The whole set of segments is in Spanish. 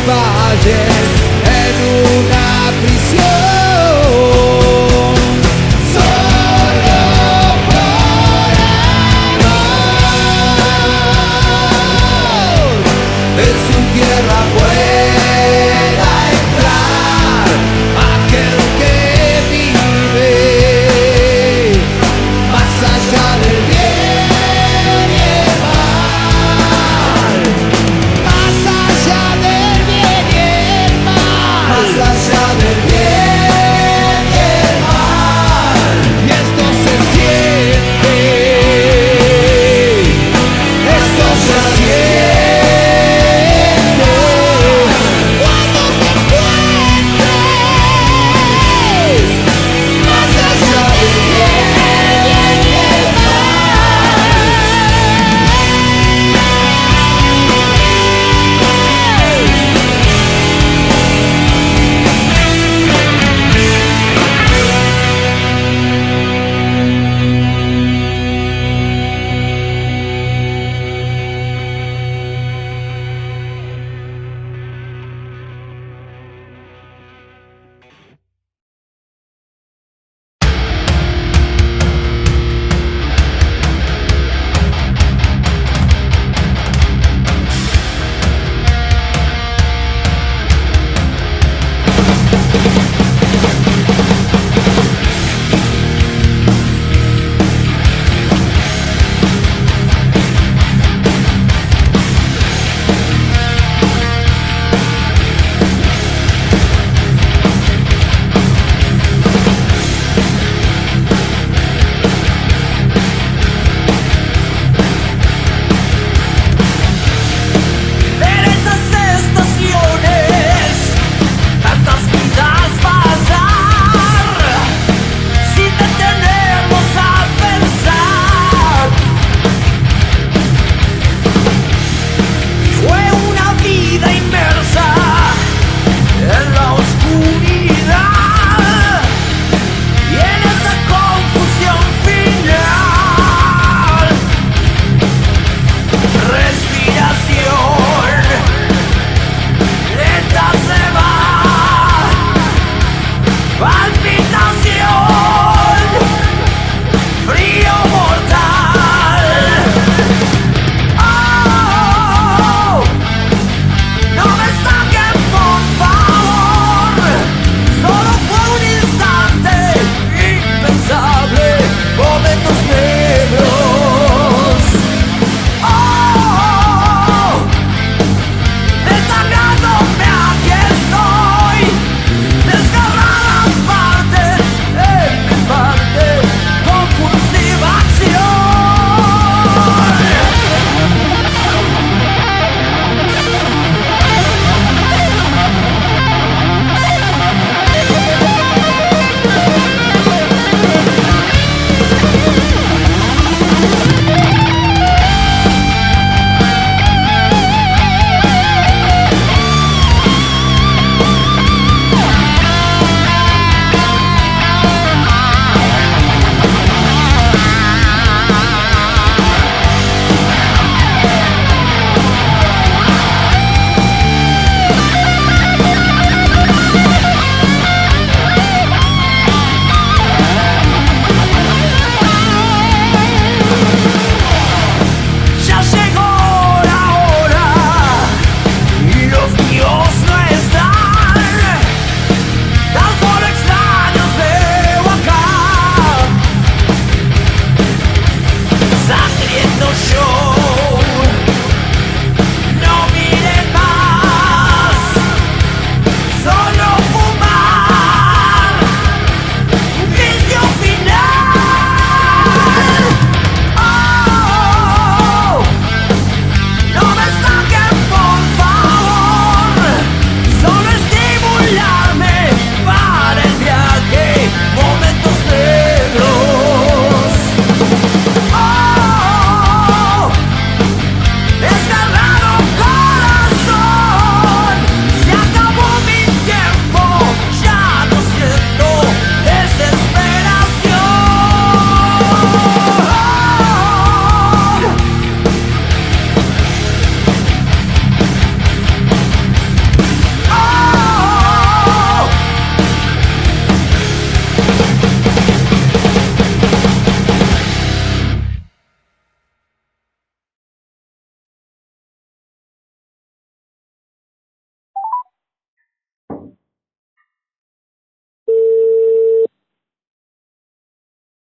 valles en una prisión. Solo por amor en su tierra pueda entrar aquel que vive más allá del bien y el mal, más allá del bien y el mal, más allá del bien.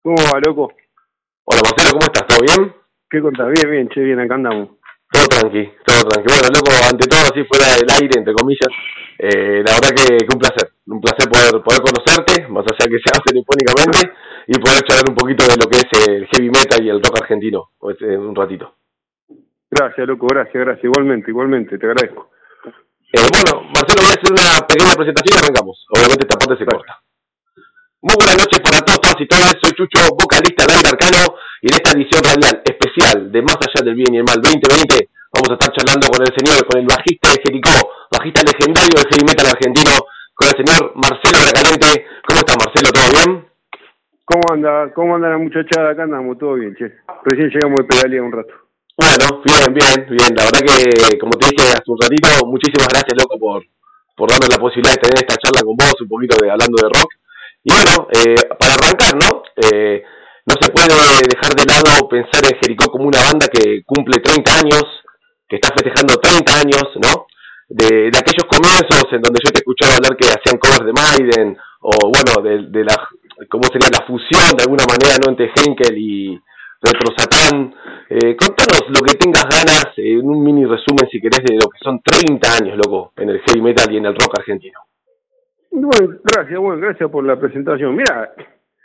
¿Cómo va, loco? Hola Marcelo, ¿cómo estás? ¿Todo bien? ¿Qué contás? Bien, che, bien, acá andamos. Todo tranqui. Bueno, loco, ante todo, así fuera del aire, entre comillas, la verdad que un placer poder conocerte, más allá que sea telefónicamente, y poder charlar un poquito de lo que es el heavy metal y el rock argentino, un ratito. Gracias, loco, gracias, igualmente, te agradezco. Bueno, Marcelo, voy a hacer una pequeña presentación y arrancamos. Obviamente esta parte se corta. Muy buenas noches para todos y todas, soy Chucho, vocalista de Aire Arcano, y en esta edición radial especial de Más Allá del Bien y el Mal 2020 vamos a estar charlando con el bajista de Jericó, bajista legendario del heavy metal argentino, con el señor Marcelo Recalente. ¿Cómo está, Marcelo? ¿Todo bien? ¿Cómo anda la muchachada? Acá andamos, todo bien, che. Recién llegamos de pedalía un rato. Bueno, bien. La verdad que, como te dije hace un ratito, muchísimas gracias, loco, por darme la posibilidad de tener esta charla con vos, un poquito hablando de rock. Y bueno, para arrancar, ¿no? No se puede dejar de lado pensar en Jericó como una banda que cumple 30 años, que está festejando 30 años, ¿no? De aquellos comienzos en donde yo te escuchaba hablar que hacían covers de Maiden, o bueno, de la, ¿cómo sería la fusión de alguna manera, ¿no? Entre Henkel y Retro Satán. Contanos lo que tengas ganas, en un mini resumen, si querés, de lo que son 30 años, loco, en el heavy metal y en el rock argentino. Bueno, gracias por la presentación. Mira,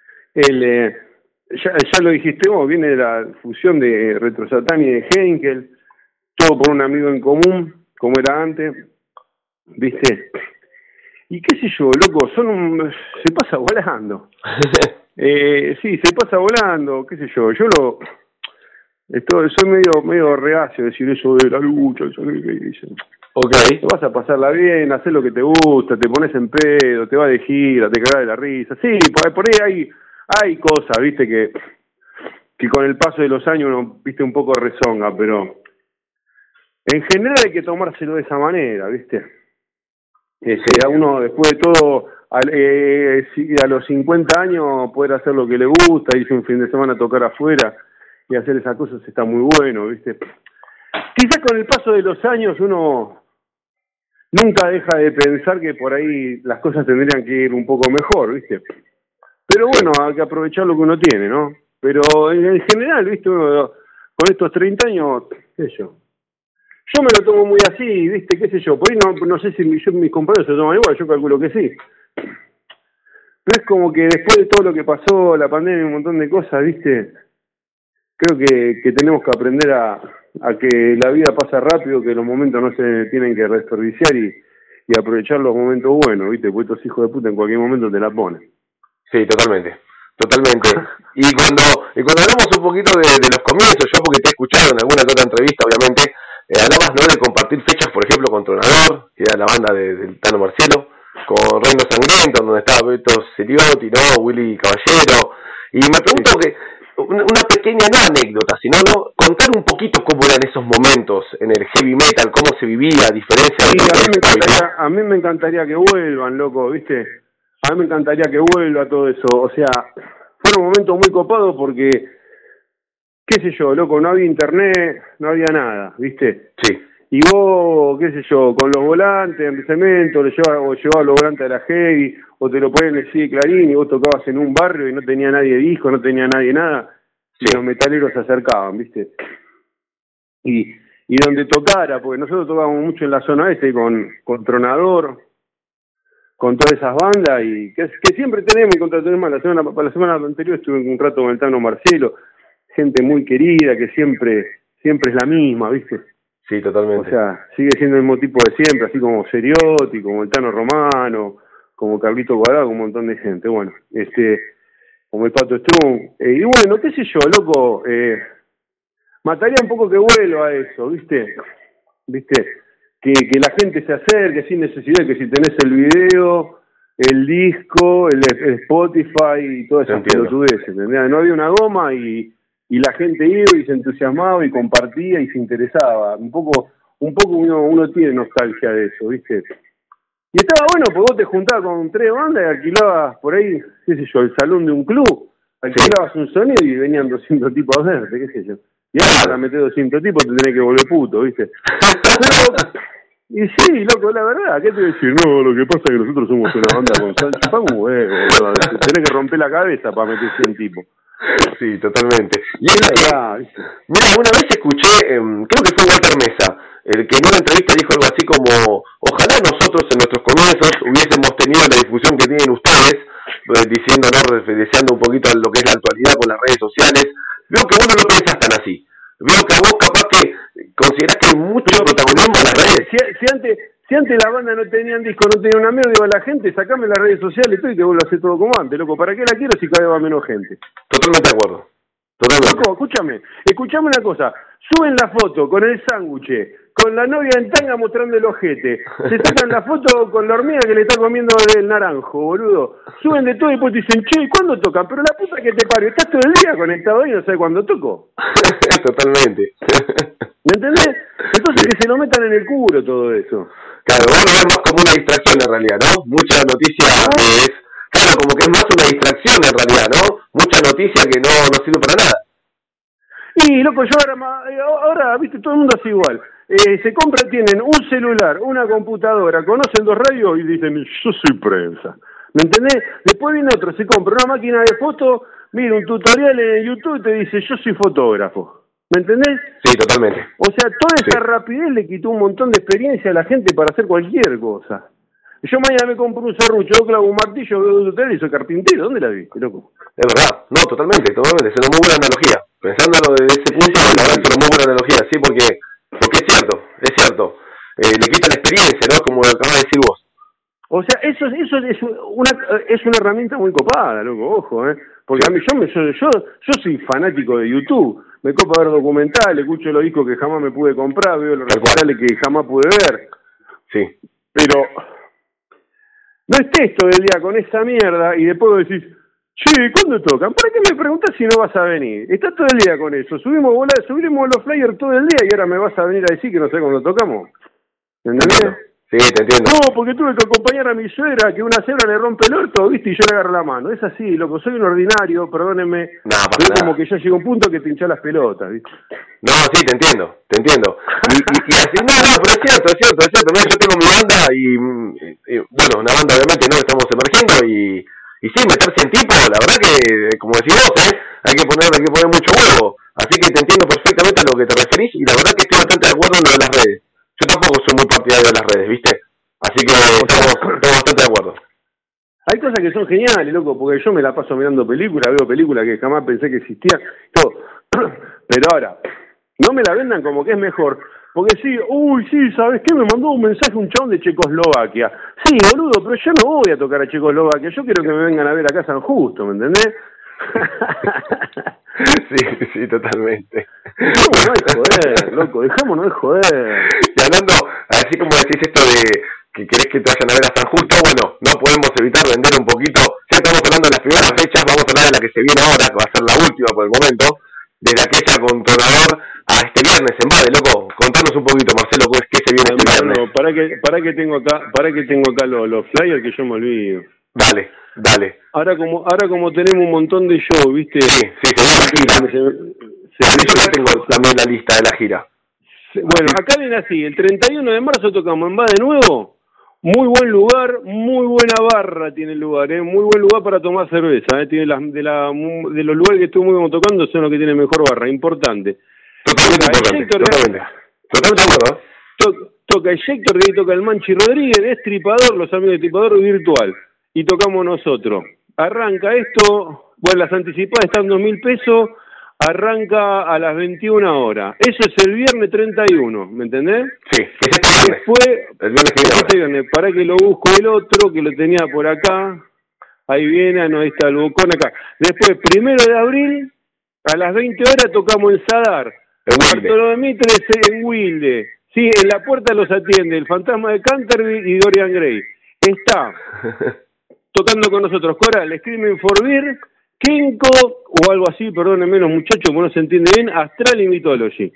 ya lo dijiste vos, viene de la fusión de Retro Satán y de Henkel, todo por un amigo en común, como era antes, ¿viste? Y qué sé yo, loco, se pasa volando. Sí, se pasa volando, qué sé yo, soy medio reacio de decir eso de la lucha, eso que dicen. Okay. Te vas a pasarla bien, hacer lo que te gusta, te pones en pedo, te vas de gira, te cagás de la risa. Sí, por ahí hay cosas, viste, que con el paso de los años uno, viste, un poco rezonga, pero en general hay que tomárselo de esa manera, viste. A uno, después de todo, a los 50 años, poder hacer lo que le gusta, irse un fin de semana a tocar afuera y hacer esas cosas está muy bueno, viste. Quizás con el paso de los años uno nunca deja de pensar que por ahí las cosas tendrían que ir un poco mejor, ¿viste? Pero bueno, hay que aprovechar lo que uno tiene, ¿no? Pero en general, ¿viste? Uno, con estos 30 años, qué sé yo me lo tomo muy así, ¿viste? Qué sé yo, por ahí no sé si mis compañeros se lo toman igual, yo calculo que sí. Pero es como que después de todo lo que pasó, la pandemia y un montón de cosas, ¿viste? Creo que tenemos que aprender a que la vida pasa rápido, que los momentos no se tienen que desperdiciar y aprovechar los momentos buenos, ¿viste? Porque estos hijos de puta en cualquier momento te la ponen. Sí, totalmente. Y cuando hablamos un poquito de los comienzos, yo porque te he escuchado en alguna que otra entrevista, obviamente, hablabas, ¿no?, de compartir fechas, por ejemplo, con Tronador, que era la banda del Tano Marcelo, con Reino Sangriento, donde estaba Beto Celiotti, ¿no?, Willy Caballero, y me pregunto que una pequeña, no anécdota, sino no contar un poquito cómo eran esos momentos en el heavy metal, cómo se vivía, a diferencia de... Sí, a mí me encantaría que vuelvan, loco, ¿viste? A mí me encantaría que vuelva todo eso, o sea, fueron momentos muy copados porque, qué sé yo, loco, no había internet, no había nada, ¿viste? Sí. Y vos, qué sé yo, con los volantes en cemento, llevabas los volantes a la heavy, o te lo ponían en el CD Clarín y vos tocabas en un barrio y no tenía nadie disco, no tenía nadie nada, y los metaleros se acercaban, ¿viste? Y donde tocara, porque nosotros tocábamos mucho en la zona este con Tronador, con todas esas bandas, y que siempre tenemos y contratenemos. La semana anterior estuve un rato con el Tano Marcelo, gente muy querida, que siempre es la misma, ¿viste? Sí, totalmente. O sea, sigue siendo el mismo tipo de siempre, así como Seriotti, como el Tano Romano, como Carlito Cuadrado, un montón de gente, bueno, como el Pato Strung, y bueno, qué sé yo, loco, mataría un poco que vuelva a eso, ¿viste? Que la gente se acerque sin necesidad, que si tenés el video, el disco, el Spotify y todas esas pelotudeces, ¿entendés? No había una goma y la gente iba y se entusiasmaba y compartía y se interesaba. Un poco uno tiene nostalgia de eso, ¿viste? Y estaba bueno, porque vos te juntabas con 3 bandas y alquilabas por ahí, qué sé yo, el salón de un club, alquilabas un sonido y venían 200 tipos a verte, qué sé yo. Y ahora para meter 200 tipos te tenés que volver puto, ¿viste? Y sí, loco, la verdad, ¿qué te voy a decir? No, lo que pasa es que nosotros somos una banda con chupamos huevo, tenés que romper la cabeza para meter 100 tipos. Sí, totalmente. Y es mira, una vez escuché, creo que fue Walter Mesa, el que en una entrevista dijo algo así como: ojalá nosotros en nuestros comienzos hubiésemos tenido la difusión que tienen ustedes, diciendo, ¿no?, deseando un poquito lo que es la actualidad con las redes sociales. Veo que vos no lo pensás tan así. Veo que vos capaz que considerás que hay mucho protagonismo en las redes. Si antes la banda no tenían disco, no tenían un amigo, digo a la gente, sacame las redes sociales y te vuelvo a hacer todo como antes, loco. ¿Para qué la quiero si cada vez va menos gente? Totalmente de acuerdo. Totalmente. Loco, escuchame una cosa. Suben la foto con el sándwich, con la novia en tanga mostrando el ojete. Se sacan la foto con la hormiga que le está comiendo el naranjo, boludo. Suben de todo y después te dicen, che, ¿y cuándo tocan? Pero la puta que te parió, estás todo el día conectado ahí y no sabes cuándo toco. Totalmente. ¿Me entendés? Entonces que se lo metan en el culo todo eso. Claro, vos lo ves más como una distracción en realidad, ¿no? Mucha noticia que es, claro, como que es más una distracción en realidad, ¿no? Mucha noticia que no sirve para nada. Y loco, yo ahora, viste, todo el mundo hace igual. Se compran, tienen un celular, una computadora, conocen 2 radios y dicen, yo soy prensa. ¿Me entendés? Después viene otro, se compra una máquina de fotos, mira un tutorial en YouTube y te dice, yo soy fotógrafo. ¿Me entendés? Sí, totalmente. O sea, toda esa rapidez le quitó un montón de experiencia a la gente para hacer cualquier cosa. Yo mañana me compro un serrucho, yo clavo un martillo, veo un tutorial y soy carpintero. ¿Dónde la viste, loco? Es verdad, no, totalmente. Es una muy buena analogía. Pensándolo desde ese punto, la verdad es una muy buena analogía, sí, porque es cierto. Le quita la experiencia, ¿no? Como acabas de decir vos. O sea, eso es una herramienta muy copada, loco, ojo, porque a mí yo soy fanático de YouTube, me copa ver documentales, escucho los discos que jamás me pude comprar, veo los recitales que jamás pude ver. Sí. Pero no estés todo el día con esa mierda y después vos decís, che, ¿cuándo tocan? ¿Para qué me preguntás si no vas a venir? Estás todo el día con eso, subimos los flyers todo el día y ahora me vas a venir a decir que no sé cuándo tocamos. ¿Entendés? Sí, te entiendo. No, porque tuve que acompañar a mi suegra, que una cebra le rompe el orto, ¿viste? Y yo le agarro la mano. Es así, loco, soy un ordinario, perdónenme. No, pero como que ya llega un punto que te hinchas las pelotas, ¿viste? No, sí, te entiendo. Y así, no, pero es cierto. Mira, yo tengo mi banda y bueno, una banda obviamente no, estamos emergiendo y sí, meterse en tipo, la verdad que, como decís vos, hay que poner mucho huevo. Así que te entiendo perfectamente a lo que te referís y la verdad que estoy bastante de acuerdo en lo de las redes. Yo tampoco soy muy partidario de las redes, ¿viste? Así que estamos bastante de acuerdo. Hay cosas que son geniales, loco, porque yo me la paso mirando películas, veo películas que jamás pensé que existían, todo. Pero ahora, no me la vendan como que es mejor, porque sí, ¿sabes qué? Me mandó un mensaje un chabón de Checoslovaquia. Sí, boludo, pero yo no voy a tocar a Checoslovaquia, yo quiero que me vengan a ver acá a San Justo, ¿me entendés? Sí, totalmente. Dejémonos de joder, loco, dejémonos de joder. Y hablando, así como decís esto de que querés que te vayan a ver a San Justo, bueno, no podemos evitar vender un poquito. Ya estamos hablando de las primeras fechas, vamos a hablar de la que se viene ahora, que va a ser la última por el momento, desde aquella con Tronador a este viernes en Bade, loco. Contanos un poquito, Marcelo, ¿qué se viene este viernes? Para que tengo acá los flyers que yo me olvido. Dale. Ahora como tenemos un montón de shows, ¿viste? Sí, yo tengo también la lista de la gira. Bueno, acá viene así, el 31 de marzo tocamos en Bade de nuevo, muy buen lugar, muy buena barra tiene el lugar, muy buen lugar para tomar cerveza, tiene de los lugares que estuvimos tocando son los que tienen mejor barra, importante. Totalmente de acuerdo. Toca Ejector, que ahí toca el Manchi Rodríguez, Destripador, los amigos de Destripador Virtual. Y tocamos nosotros. Arranca esto, bueno, las anticipadas están 2.000 pesos, arranca a las 21 horas. Eso es el viernes 31, ¿me entendés? Sí, después, el viernes viernes, para que lo busco el otro, que lo tenía por acá. Ahí viene, no, ahí está el bocón acá. Después, 1 de abril, a las 20 horas tocamos en Sadar. Bartolomé 13 en Wilde. Sí, en la puerta los atiende el Fantasma de Canterbury y Dorian Gray. Está tocando con nosotros Coral, Screaming for Beer, Kenko, o algo así, perdónenme los muchachos, porque no se entiende bien, Astral y Mythology.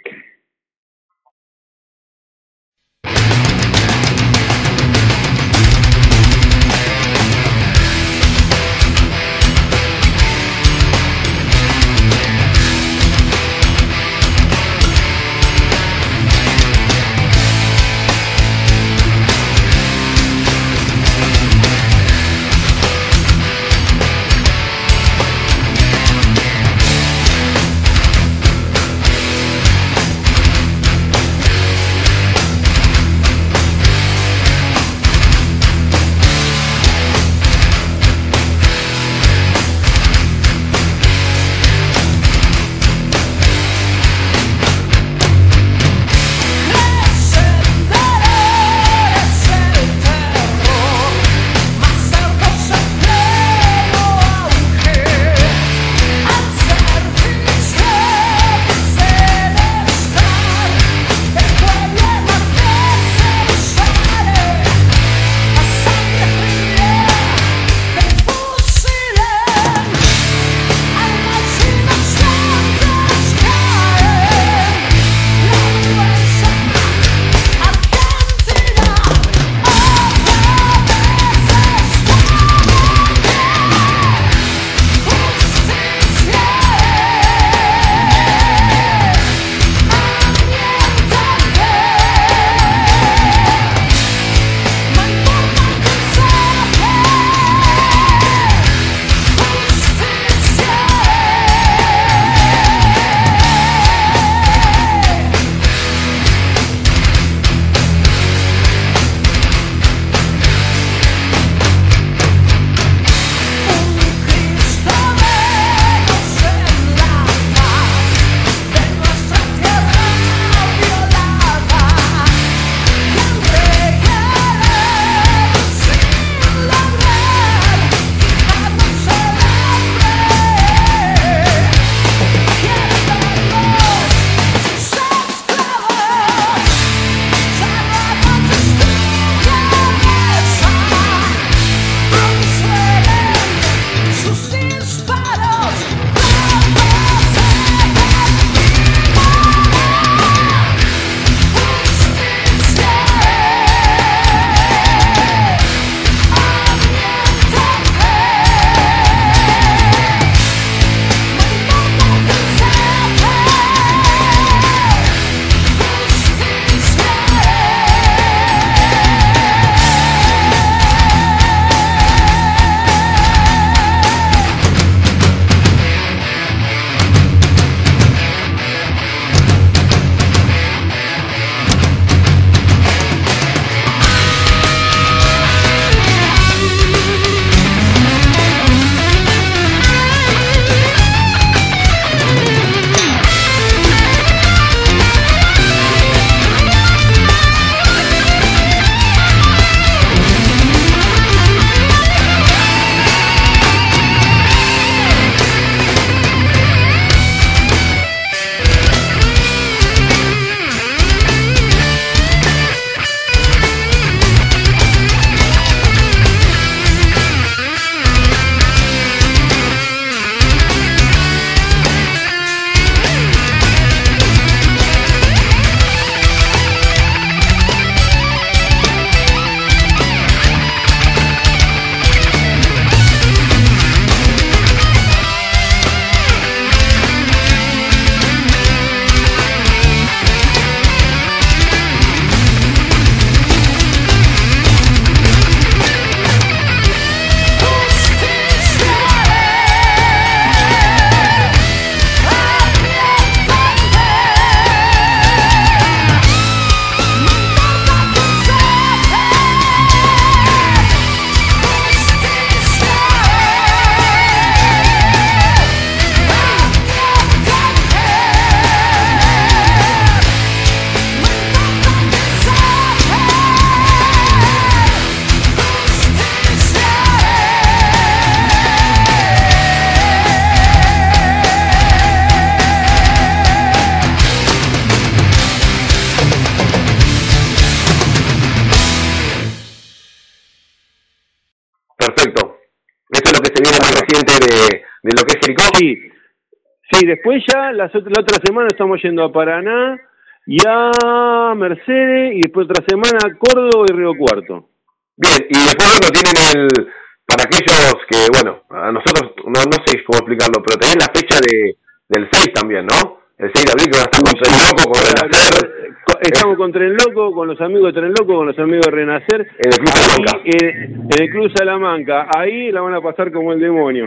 perfecto. Eso es lo que se viene más reciente de lo que es Jericó. Sí, después ya la otra semana estamos yendo a Paraná y a Mercedes, y después otra semana a Córdoba y Río Cuarto. Bien, y después bueno, tienen para aquellos que, bueno, a nosotros no sé cómo explicarlo, pero tienen la fecha del 6 también, ¿no? El 6 de abril que van a estar con Tren Loco, con Renacer. Estamos con Tren Loco, con los amigos de Tren Loco, con los amigos de Renacer. En el Club Salamanca. En el Club Salamanca. Ahí la van a pasar como el demonio.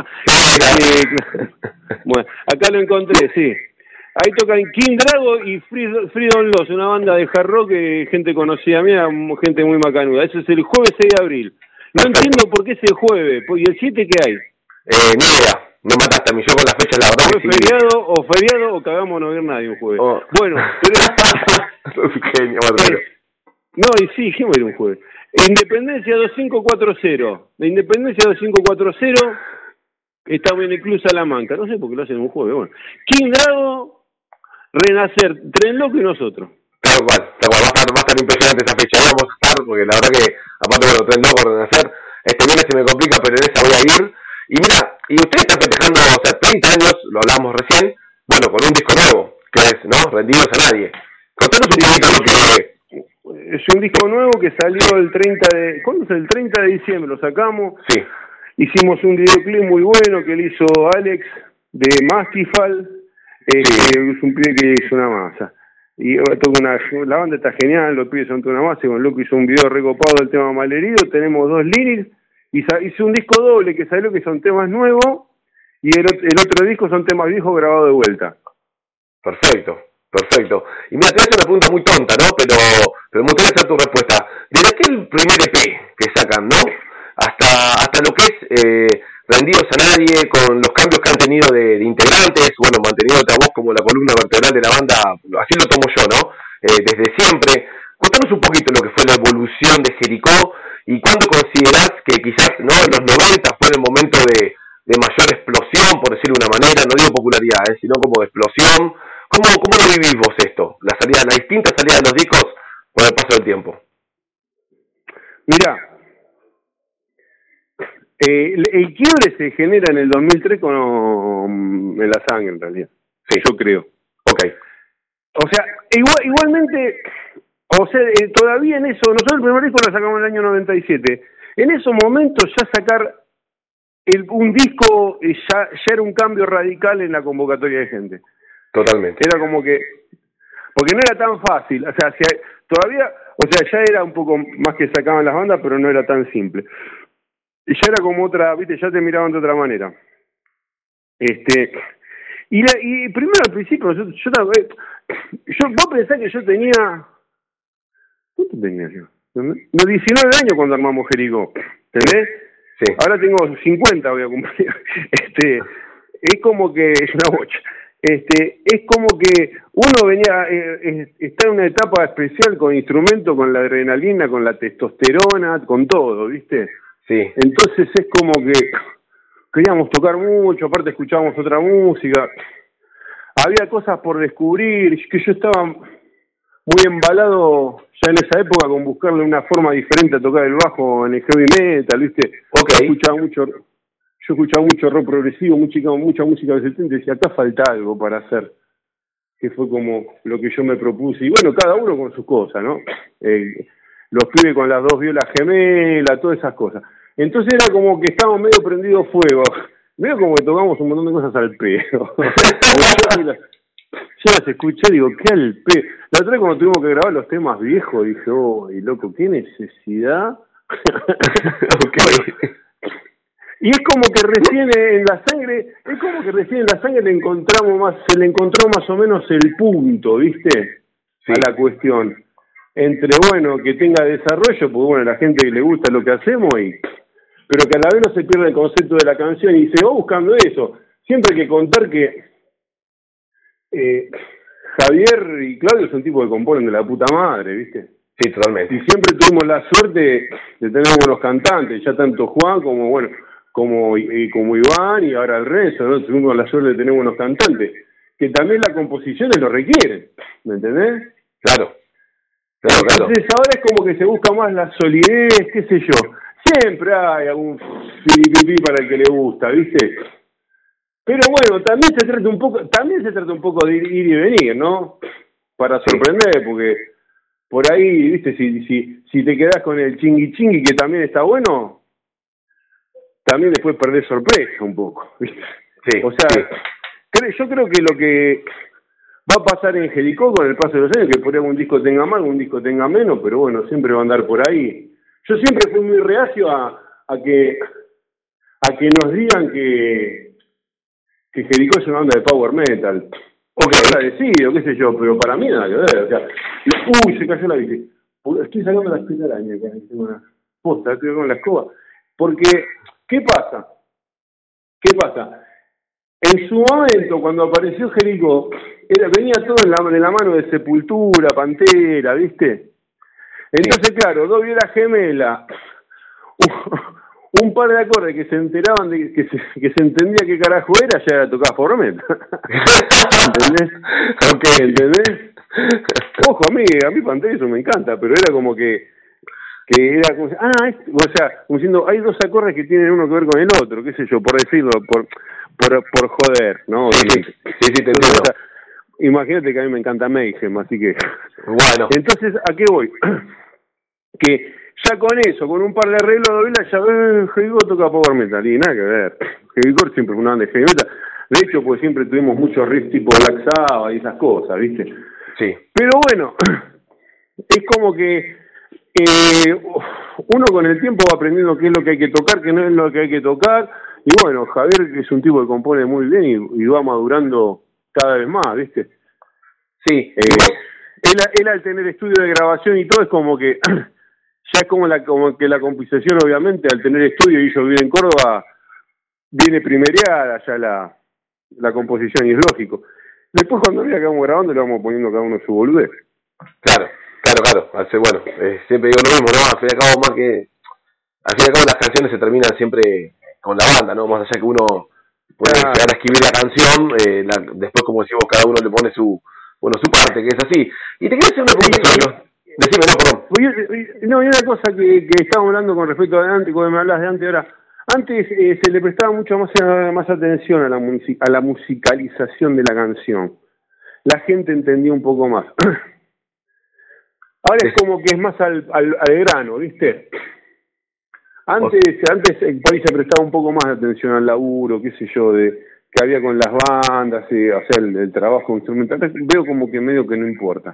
Bueno, acá lo encontré, sí. Ahí tocan King Drago y Freedom Loss, una banda de hard rock, gente conocida mía, gente muy macanuda. Eso es el jueves 6 de abril. No entiendo por qué es el jueves. ¿Y el 7 qué hay? Ni idea. Me mataste a mí, yo con la fecha, la verdad. ¿O feriado o cagamos no ver nadie un jueves? Oh. Bueno, pero... Genio, no, y sí, ¿qué va a ir un jueves? Independencia 2540. De Independencia 2540 estamos en el Club Salamanca. No sé por qué lo hacen un jueves. Bueno, King Drago, Renacer, Tren Loco y nosotros. Tal cual. Va a estar impresionante esa fecha. Ahí vamos a estar, porque la verdad que, aparte de Tren Loco, Renacer, este viernes se me complica, pero en esa voy a ir. Y mira, y ustedes están festejando, o sea, 30 años, lo hablábamos recién, bueno, con un disco nuevo, que es, ¿no? Rendidos a Nadie. Contanos un poquito lo que... Es un disco nuevo que salió el 30 de... ¿Cuándo es? El 30 de diciembre lo sacamos. Sí. Hicimos un videoclip muy bueno que le hizo Alex de Mastifal. Es un pibe que hizo una masa. Y la banda está genial, los pibes son toda una masa. Y con Loco hizo un video recopado del tema Malherido. Tenemos 2 lyrics. Y hice un disco doble que salió, que son temas nuevos, y el otro disco son temas viejos grabados de vuelta. Perfecto. Y mira, te voy a hacer una pregunta muy tonta, ¿no? Pero me gustaría saber tu respuesta. Desde aquel primer EP que sacan, ¿no? Hasta lo que es Rendidos a Nadie, con los cambios que han tenido de integrantes, bueno, manteniendo a vos como la columna vertebral de la banda, así lo tomo yo, ¿no? Desde siempre. Contanos un poquito lo que fue la evolución de Jericó, y cuándo considerás que quizás, ¿no? En los 90 fue el momento de mayor explosión, por decirlo de una manera, no digo popularidad, sino como de explosión. ¿Cómo lo vivís vos esto? La distinta salida de los discos con el paso del tiempo. Mirá, el quiebre se genera en el 2003 en La Sangre, en realidad. Sí. Yo creo. Ok. O sea, igualmente... O sea, todavía en eso, nosotros el primer disco lo sacamos en el año 97. En esos momentos ya sacar un disco ya era un cambio radical en la convocatoria de gente. Totalmente. Era como que... Porque no era tan fácil. O sea, todavía... O sea, ya era un poco más que sacaban las bandas, pero no era tan simple. Y ya era como otra... Viste, ya te miraban de otra manera. Y primero al principio, vos pensás que yo tenía... ¿Cuánto tenía yo? 19 años cuando armamos Jericó, ¿entendés? Sí. Ahora tengo 50, voy a cumplir. Es como que es una bocha. Es como que uno venía, está en una etapa especial con instrumentos, con la adrenalina, con la testosterona, con todo, ¿viste? Sí. Entonces es como que queríamos tocar mucho, aparte escuchábamos otra música. Había cosas por descubrir, que yo estaba muy embalado ya en esa época con buscarle una forma diferente a tocar el bajo en el heavy metal, ¿viste? Okay. Yo escuchaba mucho rock progresivo, mucha música de 70, y decía, acá falta algo para hacer, que fue como lo que yo me propuse. Y bueno, cada uno con sus cosas, ¿no? Los pibes con las 2 violas gemelas, todas esas cosas. Entonces era como que estábamos medio prendidos fuego, medio como que tocamos un montón de cosas al pedo. Yo las escuché y digo, ¿qué al pedo? La otra vez cuando tuvimos que grabar los temas viejos, dije, y loco, ¿qué necesidad? Okay. Y es como que recién en la sangre, se le encontró más o menos el punto, ¿viste? Sí. A la cuestión. Entre, bueno, que tenga desarrollo, pues bueno, a la gente que le gusta lo que hacemos, pero que a la vez no se pierda el concepto de la canción y se va buscando eso. Siempre hay que contar que Javier y Claudio son tipos que componen de la puta madre, ¿viste? Sí, totalmente. Y siempre tuvimos la suerte de tener buenos cantantes, ya tanto Juan como Iván y ahora el Renzo, ¿no? Tuvimos la suerte de tener buenos cantantes, que también las composiciones lo requieren, ¿me entendés? Claro. Entonces ahora es como que se busca más la solidez, qué sé yo. Siempre hay algún filipipí para el que le gusta, ¿viste? Pero bueno, también se trata un poco de ir y venir, ¿no? Para sorprender, porque por ahí, ¿viste? Si te quedás con el chingui chingui, que también está bueno, también después perdés sorpresa un poco, ¿viste? Sí, o sea, sí. Yo creo que lo que va a pasar en Jericó con el paso de los años, que por ahí algún disco tenga más, algún disco tenga menos, pero bueno, siempre va a andar por ahí. Yo siempre fui muy reacio a que nos digan que Jericó es una banda de power metal. Ok. Agradecido, qué sé yo, pero para mí nada que ver. O sea, se cayó la bici. Estoy sacando las telarañas acá, tengo una posta, estoy con la escoba. Porque, ¿qué pasa? En su momento, cuando apareció Jericó, venía todo de la mano de Sepultura, Pantera, ¿viste? Entonces, claro, dos vieras gemelas, un par de acordes que se enteraban de que se entendía qué carajo era, ya era tocar por metal. ¿Entendés? Okay, ¿entendés? Ojo, a mí Pantera eso me encanta, pero era como que era como, como diciendo, hay dos acordes que tienen uno que ver con el otro, qué sé yo, por decirlo, por joder, ¿no? Sí, te entiendo. O sea, imagínate que a mí me encanta Mayhem, así que... Bueno. Entonces, ¿a qué voy? Que ya con eso, con un par de arreglos de vela, ya Jericó toca power metal, y nada que ver. Jericó siempre fue una banda de heavy metal. De hecho, pues siempre tuvimos muchos riffs tipo Black Sabbath y esas cosas, ¿viste? Sí. Pero bueno, es como que uno con el tiempo va aprendiendo qué es lo que hay que tocar, qué no es lo que hay que tocar. Y bueno, Javier es un tipo que compone muy bien y va madurando cada vez más, ¿viste? Sí. Él al tener estudio de grabación y todo es como que ya es como que la composición, obviamente, al tener estudio y yo vivir en Córdoba, viene primereada ya la composición, y es lógico. Después, cuando mira que vamos grabando, le vamos poniendo cada uno su boludez. Claro. Bueno, siempre digo lo mismo, ¿no? Al fin y al cabo las canciones se terminan siempre con la banda, ¿no? Más allá que uno puede llegar a escribir la canción, después, como decimos, cada uno le pone su parte, que es así. Y te quería hacer una pregunta sobre los... Decime, no, perdón. No, hay una cosa que estábamos hablando con respecto a antes, cuando me hablas de antes, ahora. Antes se le prestaba mucho más atención a la musicalización de la canción. La gente entendía un poco más. Ahora es como que es más al grano, ¿viste? Antes por ahí se prestaba un poco más de atención al laburo, qué sé yo, que había con las bandas, o sea, el trabajo instrumental. Veo como que medio que no importa.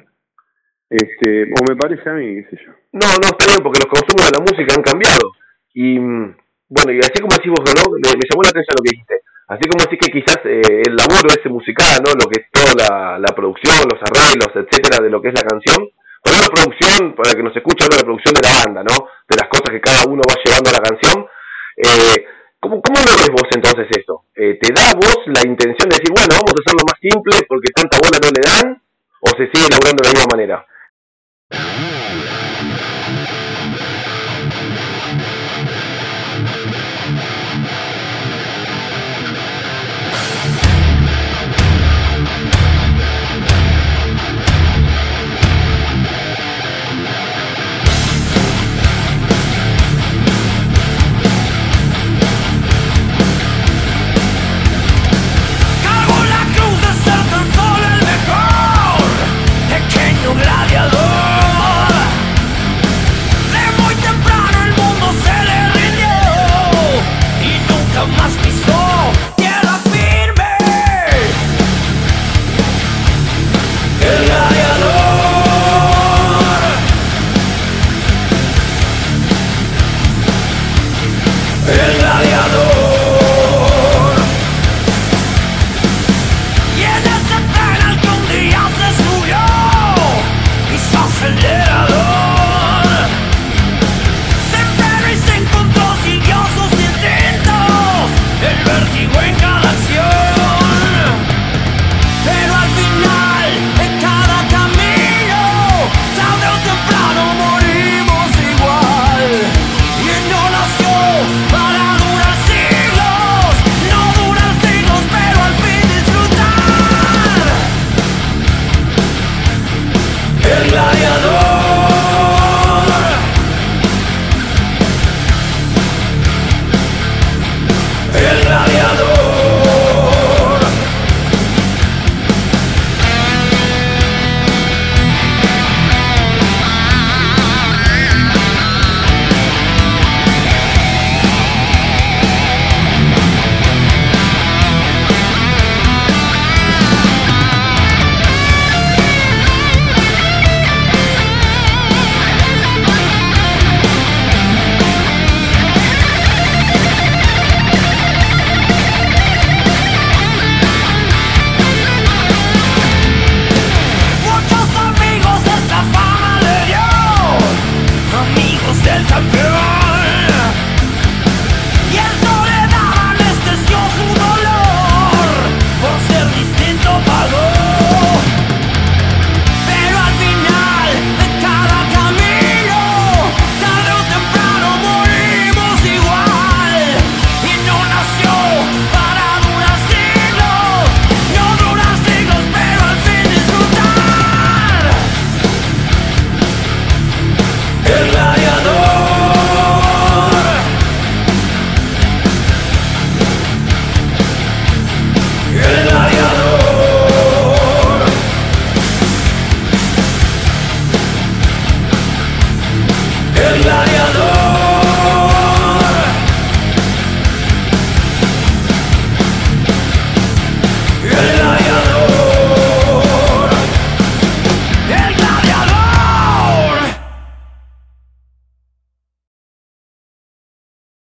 O me parece a mí, qué sé yo. No, está bien, porque los consumos de la música han cambiado. Y bueno, y así como decís vos, ¿no? Me llamó la atención lo que dijiste. Así como decís que quizás el laburo ese musical, ¿no? Lo que es toda la producción, los arreglos, etcétera, de lo que es la canción. Por la producción, para que nos escuche, la producción de la banda, ¿no? De las cosas que cada uno va llevando a la canción. ¿Cómo lo ves vos entonces esto? ¿Te da a vos la intención de decir, bueno, vamos a hacerlo más simple porque tanta bola no le dan? ¿O se sigue laburando de la misma manera? Para durar siempre.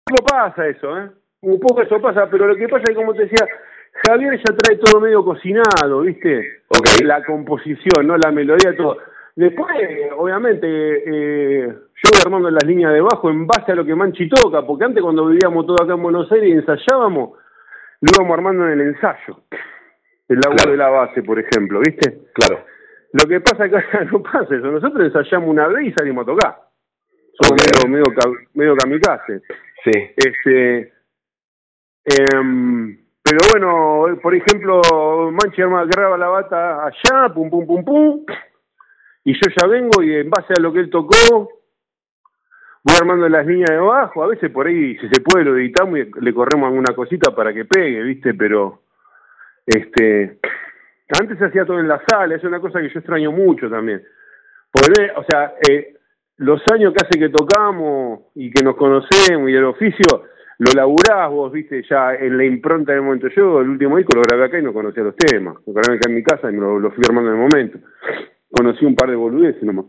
poco pasa eso, un poco eso pasa, pero lo que pasa es que, como te decía, Javier ya trae todo medio cocinado, ¿viste? Okay. La composición, ¿no? La melodía, todo. Después, obviamente, yo voy armando las líneas de bajo en base a lo que Manchi toca, porque antes cuando vivíamos todos acá en Buenos Aires y ensayábamos, lo íbamos armando en el ensayo. El laburo de la base, por ejemplo, ¿viste? Claro. Lo que pasa es que acá no pasa eso. Nosotros ensayamos una vez y salimos a tocar. Somos medio kamikaze. Sí. Pero bueno, por ejemplo, Manchi agarraba la bata allá, pum, pum, pum, pum, y yo ya vengo y en base a lo que él tocó, voy armando las líneas de bajo. A veces por ahí, si se puede, lo editamos y le corremos alguna cosita para que pegue, ¿viste? Pero, antes se hacía todo en la sala, es una cosa que yo extraño mucho también. Porque, o sea, los años que hace que tocamos y que nos conocemos y el oficio, lo laburás vos, viste, ya en la impronta del momento. Yo el último disco lo grabé acá y no conocía los temas. Lo grabé acá en mi casa y lo fui armando en el momento. Conocí un par de boludeces nomás.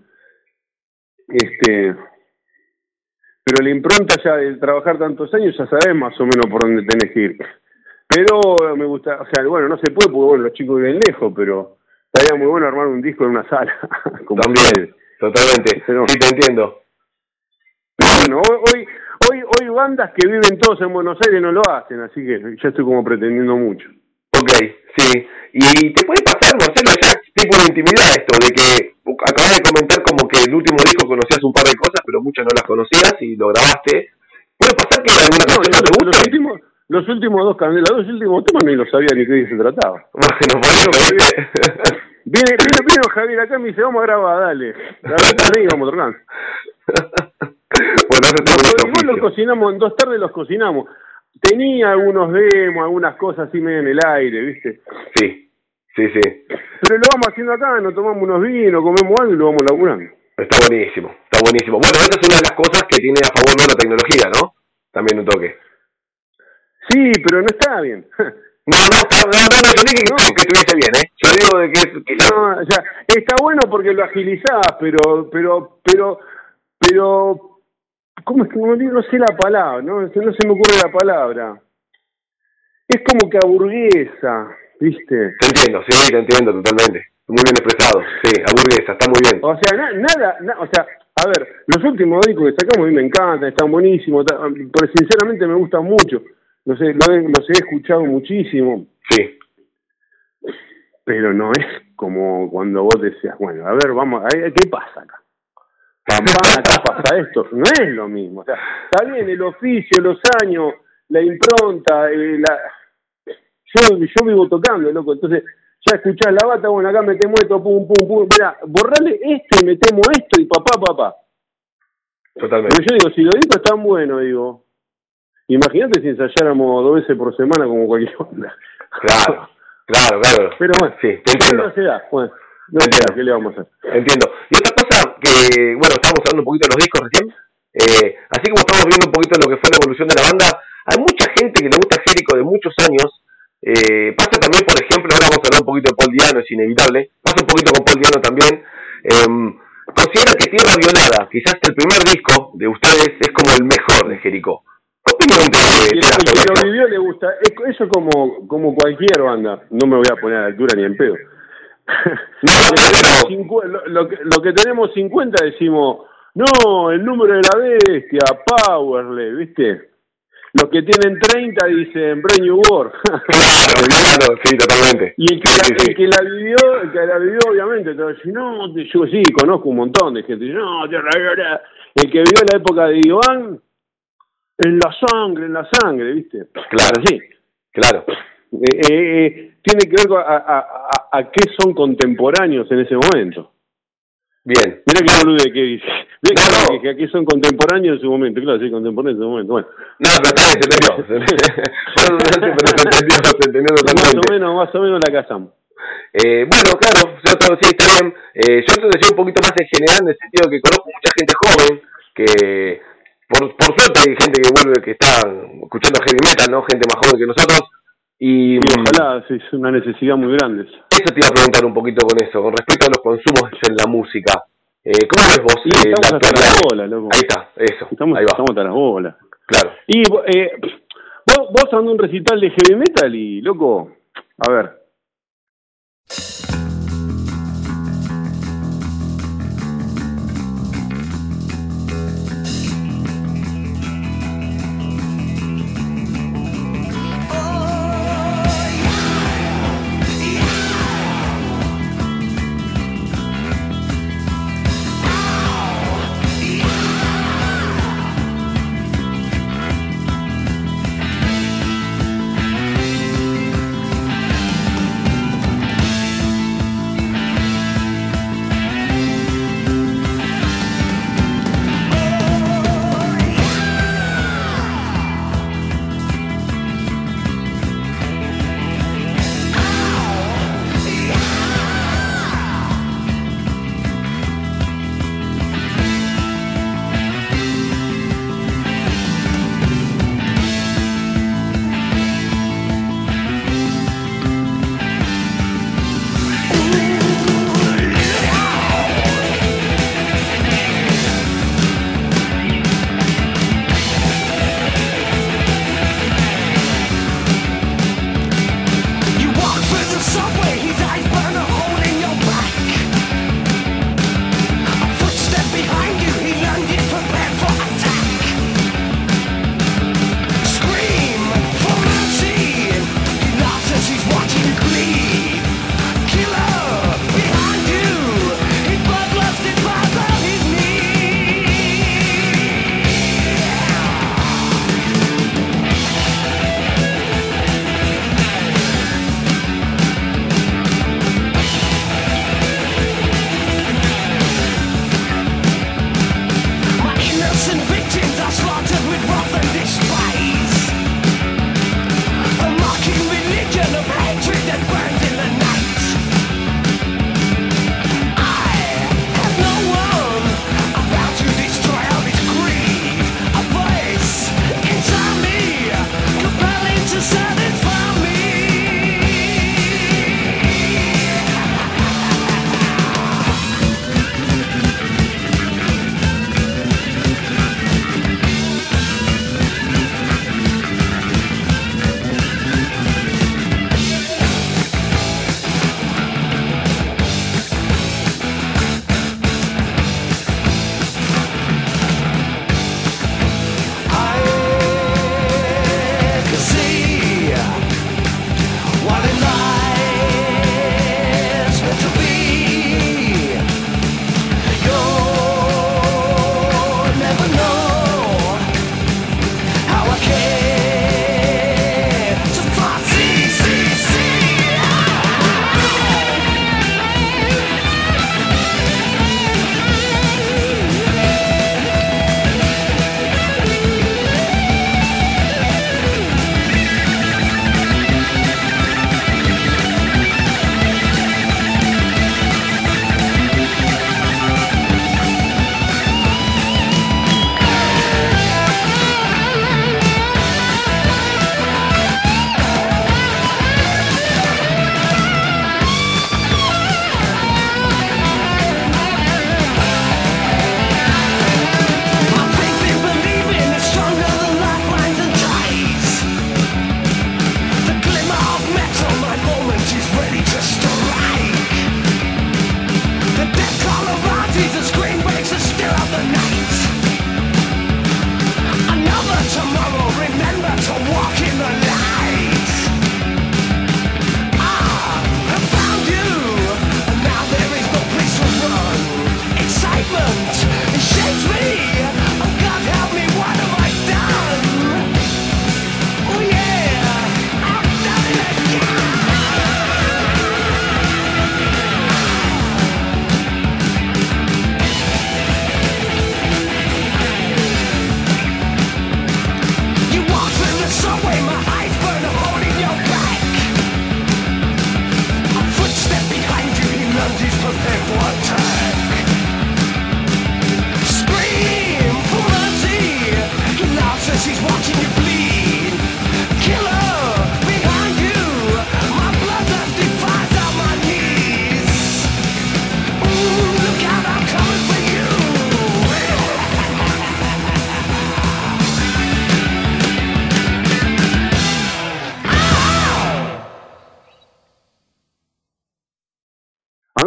Pero la impronta ya de trabajar tantos años ya sabés más o menos por dónde tenés que ir. Pero me gusta, o sea, bueno, no se puede porque bueno, los chicos viven lejos, pero estaría muy bueno armar un disco en una sala. También, totalmente. Pero, sí, te entiendo. Pero bueno, hoy bandas que viven todos en Buenos Aires no lo hacen, así que ya estoy como pretendiendo mucho. Ok, sí. ¿Y te puede pasar, Marcelo, ese tipo de intimidad esto, de que acabas de comentar como que el último disco conocías un par de cosas, pero muchas no las conocías y lo grabaste? ¿Puede pasar que alguna canción no te guste? Los últimos temas ni lo sabía ni de qué se trataba. Bueno, por eso viene Javier acá y me dice, vamos a grabar, dale. Y vamos a tocar. Bueno, igual los cocinamos, en 2 tardes los cocinamos. Tenía algunos demos, algunas cosas así medio en el aire, ¿viste? Sí. Pero lo vamos haciendo acá, nos tomamos unos vinos, comemos algo y lo vamos laburando. Está buenísimo. Bueno, esa es una de las cosas que tiene a favor la tecnología, ¿no? También un toque. Sí, pero no está bien. No, yo dije que estuviese bien, ¿eh? Yo digo de que no, o sea, está bueno porque lo agilizás, pero ¿cómo es que no sé la palabra? No se me ocurre la palabra. Es como que aburguesa, ¿viste? Te entiendo totalmente. Muy bien expresado. Sí, aburguesa, está muy bien. O sea, nada, o sea, a ver, los últimos discos que sacamos a mí me encantan, están buenísimos, pero sinceramente me gustan mucho. Los he escuchado muchísimo. Sí. Pero no es como cuando vos decías, bueno, a ver, vamos, ¿qué pasa acá? Acá pasa esto. No es lo mismo. O sea, está bien el oficio, los años, la impronta, yo vivo tocando, loco, entonces ya escuchás la bata, bueno, acá metemos esto, pum, pum, pum, mirá, borrale esto y metemos esto y papá. Totalmente. Pero yo digo, si los discos están buenos, digo, imagínate si ensayáramos 2 veces por semana como cualquier onda. Claro. Pero bueno, sí, te entiendo. No se da, bueno, no se da, ¿qué le vamos a hacer? Entiendo. Y otra cosa que, bueno, estábamos hablando un poquito de los discos recién, así como estamos viendo un poquito de lo que fue la evolución de la banda, hay mucha gente que le gusta Jerico de muchos años. Pasa también, por ejemplo, ahora vamos a hablar un poquito de Paul Diano, es inevitable, pasa un poquito con Paul Diano también. Considera que Tierra Violada, quizás el primer disco de ustedes, es como el mejor de Jerico. ¿Qué opinión el que lo vivió le gusta? Eso como cualquier banda, no me voy a poner a la altura ni en pedo. Lo que tenemos 50 decimos, no, el número de la bestia, Powerless, ¿viste? Los que tienen 30 dicen Brand New World. Claro, sí, totalmente. Y el que la vivió, obviamente, te va a decir, no, yo sí, conozco un montón de gente, no, el que vivió la época de Iván, en la sangre, ¿viste? Claro, sí. Claro. Tiene que ver con a qué son contemporáneos en ese momento. Bien. Mira que bolude que dice. Que aquí son contemporáneos en su momento. Claro, sí, contemporáneos en su momento. Bueno. No, pero está bien, se entendió totalmente. Más o menos la casamos. Bueno, claro, sí, está bien. Yo te decía un poquito más en general, en el sentido que conozco mucha gente joven que, por suerte, hay gente que vuelve, que está escuchando heavy metal, ¿no? Gente más joven que nosotros. Y ojalá, sí, es una necesidad muy grande. Eso te iba a preguntar un poquito con eso, con respecto a los consumos en la música. ¿Cómo ves vos? Estamos hasta las bolas, loco. Ahí está, eso. Estamos hasta las bolas. Claro. Y vos andás un recital de heavy metal y, loco, a ver.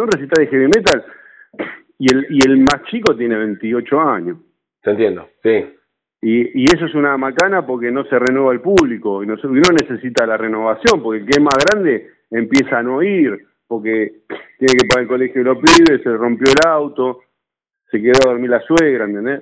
un recital de heavy metal y el más chico tiene 28 años. Te entiendo, sí. Y eso es una macana porque no se renueva el público y uno necesita la renovación porque el que es más grande empieza a no ir porque tiene que pagar el colegio de los pibes, se rompió el auto, se quedó a dormir la suegra, ¿entendés?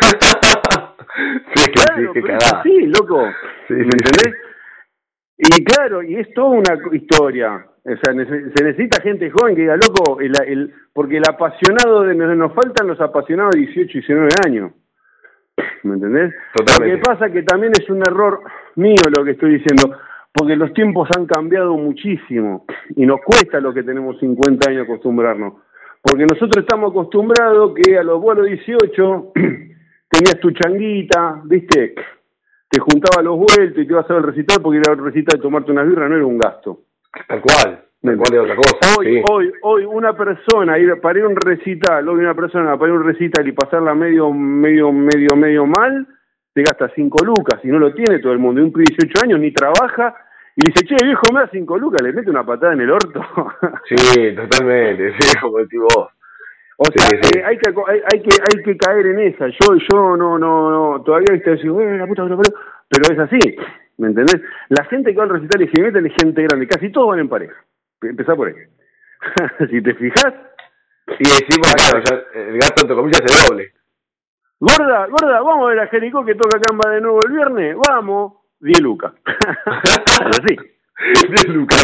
Sí, claro, qué pero cagada. sí, loco, Sí, ¿me entendés? Y claro, y es toda una historia. O sea, se necesita gente joven que diga, loco, porque el apasionado, nos faltan los apasionados de 18 y 19 años. ¿Me entendés? Totalmente. Lo que pasa que también es un error mío lo que estoy diciendo, porque los tiempos han cambiado muchísimo y nos cuesta lo que tenemos 50 años acostumbrarnos. Porque nosotros estamos acostumbrados que a los 18 tenías tu changuita, ¿viste? Te juntaba los vueltos y te ibas a ver el recital porque ir al recital y tomarte unas birras no era un gasto. Tal cual es otra cosa. Hoy una persona para ir a un recital, y pasarla medio mal, te gasta 5 lucas, y no lo tiene todo el mundo. Y un pibe de 18 años ni trabaja, y dice, che, viejo, me da 5 lucas, le mete una patada en el orto. Sí, totalmente, sí, como decís vos. O sea, sí. Hay que caer en esa. Yo no, todavía viste decir, la puta, pero es así, ¿me entendés? La gente que va al recital y heavy metal es gente grande, casi todos van en pareja. Empezá por ahí. Si te fijas. Y decimos, claro, ya el gasto entre comillas es doble. Gorda, vamos a ver a Jericó que toca Camba de nuevo el viernes. Vamos, 10 lucas. Así. 10 lucas.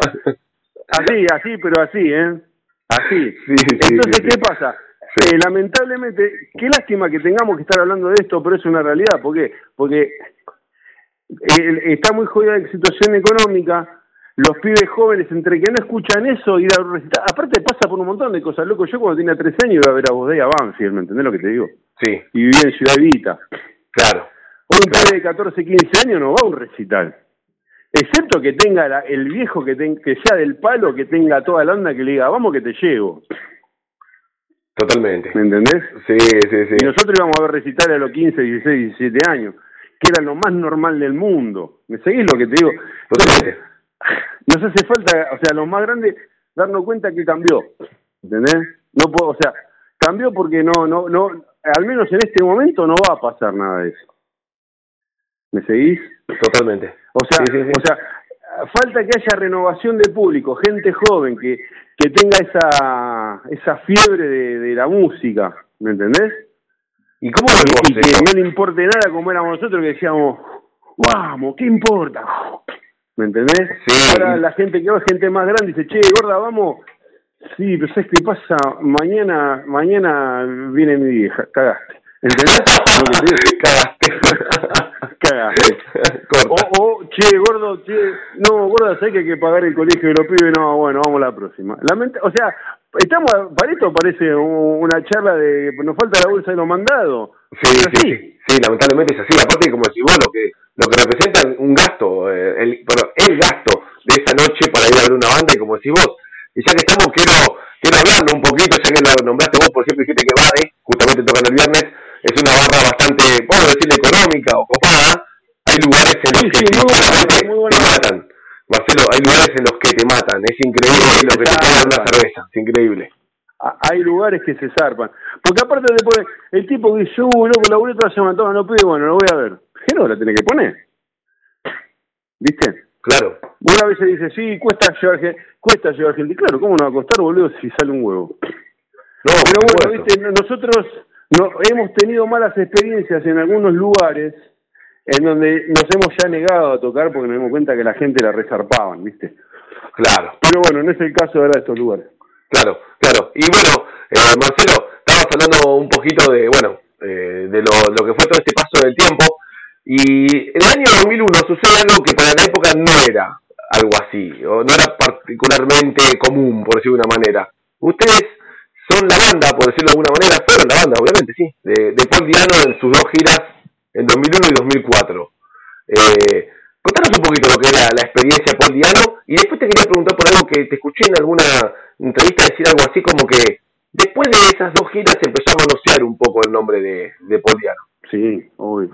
Así, pero así, ¿eh? Así. Sí, entonces, ¿qué pasa? Sí. Lamentablemente, qué lástima que tengamos que estar hablando de esto, pero es una realidad. ¿Por qué? Porque está muy jodida la situación económica. Los pibes jóvenes, entre que no escuchan eso, ir a recitar. Aparte pasa por un montón de cosas, loco. Yo cuando tenía 13 años iba a ver a Bodega Banfield, ¿me entendés lo que te digo? Sí. Y vivía en Ciudad Evita. Claro. Un pibe de 14, 15 años no va a un recital. Excepto que tenga el viejo que sea del palo, que tenga toda la onda, que le diga, vamos que te llevo. Totalmente. ¿Me entendés? Sí. Y nosotros íbamos a ver recitales a los 15, 16, 17 años, que era lo más normal del mundo. ¿Me seguís lo que te digo? Totalmente. Nos hace falta, o sea, los más grandes, darnos cuenta que cambió. ¿Entendés? No puedo, o sea, cambió porque no, al menos en este momento no va a pasar nada de eso. ¿Me seguís? Totalmente. O sea, falta que haya renovación de público, gente joven que tenga esa fiebre de la música, ¿me entendés? ¿Y cómo y que no le importe nada como éramos nosotros que decíamos, vamos, ¿qué importa? ¿Me entendés? Sí. Ahora la gente que va, gente más grande, dice, che, gorda, vamos. Sí, pero ¿sabes qué pasa? Mañana viene mi vieja, cagaste. ¿Entendés? Cagaste. Che, gordo, no, gorda, ¿sabes que hay que pagar el colegio de los pibes? No, bueno, vamos a la próxima. O sea, para esto parece una charla de, nos falta la bolsa de los mandados. Sí, lamentablemente es así. Aparte, como decís vos, lo que representa un gasto, el gasto de esa noche para ir a ver una banda, y como decís vos, y ya que estamos, quiero hablarlo un poquito, ya que lo nombraste vos, por ejemplo, dijiste que Bade, justamente tocando el viernes, es una barra bastante, podemos decirle, económica o copada. Hay lugares en los que te matan. Marcelo, hay lugares en los que te matan. Es increíble lo que te pagan una cerveza. Es increíble. Hay lugares que se zarpan. Porque aparte después, el tipo que dice, loco, la boleta se mató, no pide, bueno, lo voy a ver. ¿Qué no la tenés que poner? ¿Viste? Claro. Una vez se dice, sí, cuesta llevar gente. Claro, ¿cómo no va a costar, boludo, si sale un huevo? No, pero bueno, ¿viste? Nosotros hemos tenido malas experiencias en algunos lugares en donde nos hemos ya negado a tocar porque nos dimos cuenta que la gente la resarpaban, ¿viste? Claro. Pero bueno, no es el caso ahora de estos lugares. Claro. Y bueno, Marcelo, estabas hablando un poquito de lo que fue todo este paso del tiempo, y en el año 2001 sucede algo que para la época no era algo así, o no era particularmente común, por decirlo de una manera. Ustedes son la banda, por decirlo de alguna manera, fueron la banda, obviamente, sí, de Paul Diano en sus 2 giras, en 2001 y 2004. Contanos un poquito lo que era la experiencia Paul Diano, y después te quería preguntar por algo que te escuché en alguna entrevista decir algo así como que después de esas 2 giras empezó a manosear un poco el nombre de Paul Diano. Sí, obvio.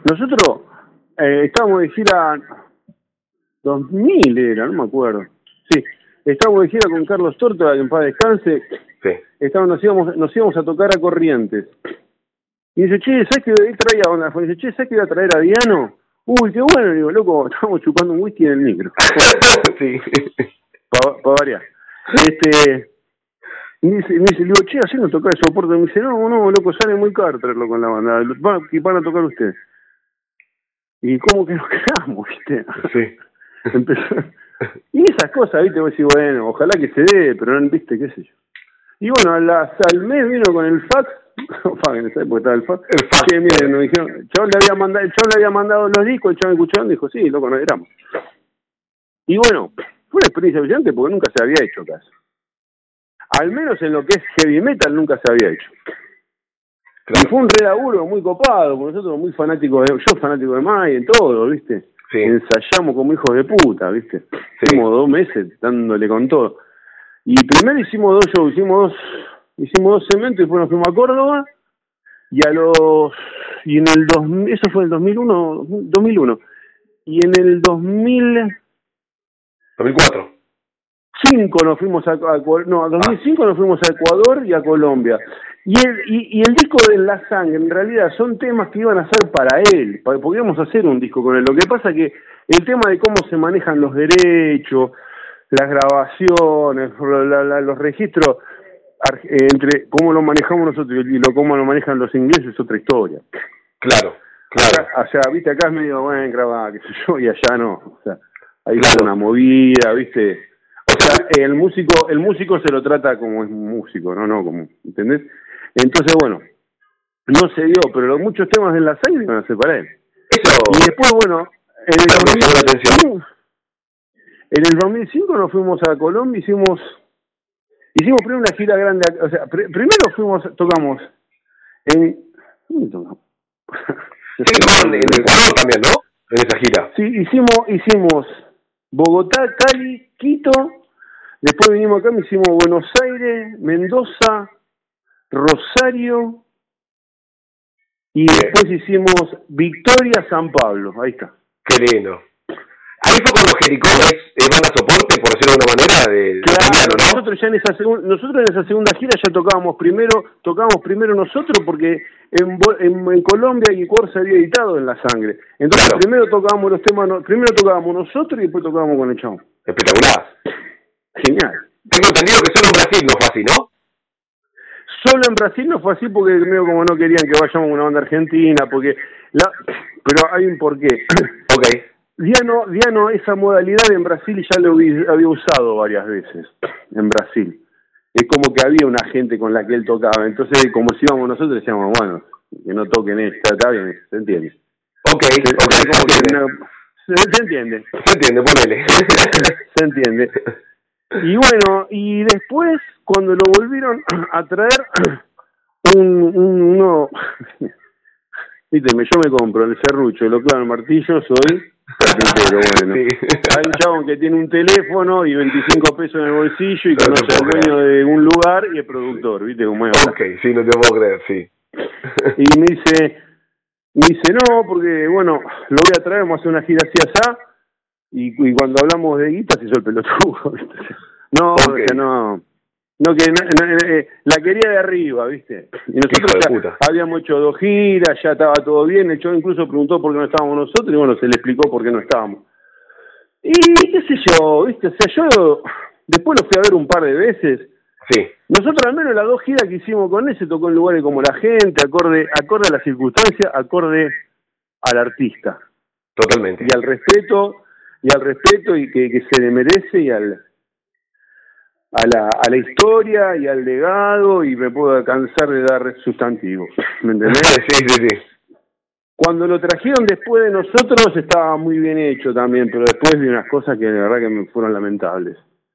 nosotros estábamos de gira 2000 era, no me acuerdo. Sí, estábamos de gira con Carlos Tortora, que en paz descanse. Sí. Nos íbamos a tocar a Corrientes. Y dice, che, ¿sabes que él traía onda? Dice, che, ¿sabes que iba a traer a Diano? Uy, qué bueno. Digo, loco, estábamos chupando un whisky en el micro. Sí. Para variar. Y me dice, le digo, che, así no tocar el soporte. Me dice, no, loco, sale muy caro traerlo con la banda. Van a tocar ustedes. Y como que nos quedamos, ¿viste? Sí. Empezó. Y esas cosas, ¿viste? Vos decís, bueno, ojalá que se dé, pero no, ¿viste? ¿Qué sé yo? Y bueno, al mes vino con el fax. En esa época estaba el fax. Che, miren, nos dijeron, el chabón le había mandado los discos, el chabón escuchó y dijo, sí, loco, nos éramos. Y bueno, fue una experiencia brillante porque nunca se había hecho caso. Al menos en lo que es heavy metal nunca se había hecho. Y fue un re laburo muy copado, porque nosotros muy fanáticos yo fanático de Mai en todo, ¿viste? Sí. Ensayamos como hijos de puta, ¿viste? Sí. Hicimos 2 meses dándole con todo. Y primero hicimos 2 shows, hicimos 2 segmentos y después nos fuimos a Córdoba y en el 2000, eso fue en el 2001. Y en el 2004. 2005 nos fuimos a 2005 nos fuimos a Ecuador y a Colombia. Y el disco de La Sangre, en realidad, son temas que iban a ser para él. Podíamos hacer un disco con él. Lo que pasa que el tema de cómo se manejan los derechos, las grabaciones, los registros, entre cómo lo manejamos nosotros y cómo lo manejan los ingleses es otra historia. Claro. Acá, o sea, viste, acá es medio, bueno, grabar, qué sé yo, y allá no. O sea, hay una movida, viste. O sea, el músico se lo trata como es músico, no como, ¿entendés? Entonces, bueno, no se dio, pero muchos temas de La Sangre iban a ser para él. Eso. Y después, bueno, en el 2005 nos fuimos a Colombia, hicimos primero una gira grande, o sea, primero tocamos en... ¿Dónde tocamos? En Ecuador también, ¿no? En esa gira. Sí, hicimos Bogotá, Cali, Quito, después vinimos acá, hicimos Buenos Aires, Mendoza, Rosario, y después hicimos Victoria, San Pablo, ahí está. Qué lindo. Ahí fue cuando Jericó van a soporte, por decirlo de una manera, claro, ¿no? nosotros en esa segunda gira ya tocábamos primero nosotros porque en Colombia y Ecuador se había editado en La Sangre. Entonces claro. Primero tocábamos nosotros y después tocábamos con el chabón. Espectacular. Genial. Tengo entendido que solo en Brasil no fue así, ¿no? Solo en Brasil no fue así porque medio como no querían que vayamos a una banda argentina, pero hay un porqué. Okay. Diano, esa modalidad en Brasil ya lo había usado varias veces, en Brasil. Es como que había una gente con la que él tocaba, entonces como si íbamos nosotros decíamos, bueno, que no toquen esto, está bien, se entiende. Okay. Se entiende. Se entiende, ponele. Se entiende. Y bueno, y después, cuando lo volvieron a traer, uno... Víteme, yo me compro el serrucho, lo clavo en el martillo, soy... Pero bueno, sí. Hay un chabón que tiene un teléfono y 25 pesos en el bolsillo y conoce al dueño de un lugar y es productor, ¿viste cómo es? Ok, sí, no te puedo creer, sí. Y me dice, no, porque bueno, lo voy a traer, vamos a hacer una gira así allá y cuando hablamos de guita se hizo el pelotudo, ¿viste? No, okay. La quería de arriba, ¿viste? Y nosotros habíamos hecho 2 giras, ya estaba todo bien, el show incluso preguntó por qué no estábamos nosotros y bueno, se le explicó por qué no estábamos. Y qué sé yo, ¿viste? O sea, yo después lo fui a ver un par de veces. Sí. Nosotros al menos las 2 giras que hicimos con él se tocó en lugares como La Gente, acorde a las circunstancias, acorde al artista. Totalmente. Y al respeto y que se le merece y a la historia y al legado y me puedo cansar de dar sustantivos, ¿me entendés? Sí. Cuando lo trajeron después de nosotros estaba muy bien hecho también, pero después vi unas cosas que de verdad que me fueron lamentables.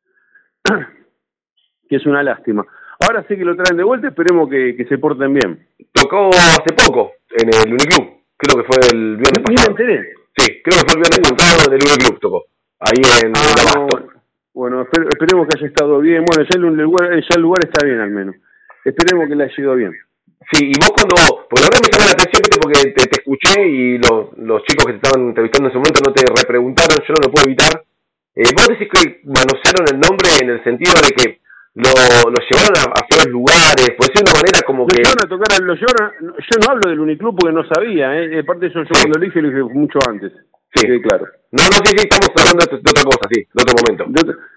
Que es una lástima. Ahora sí que lo traen de vuelta, esperemos que se porten bien. Tocó hace poco en el Uniclub, creo que fue el viernes pasado. Ni me enteré. Sí, creo que fue el viernes pasado en el Uniclub tocó, ahí en Abasto. Bueno, esperemos que haya estado bien. Bueno, ya el lugar está bien al menos. Esperemos que le haya ido bien. Sí, y vos porque la verdad me llama la atención, ¿viste? Porque te escuché y los chicos que te estaban entrevistando en ese momento no te repreguntaron, yo no lo puedo evitar. Vos decís que manosearon el nombre en el sentido de que lo llevaron a feos lugares, pues de una manera como que... Yo no hablo del Uniclub porque no sabía, aparte eso yo cuando lo dije mucho antes. Sí, claro. No, sí, estamos hablando de otra cosa, sí, de otro momento.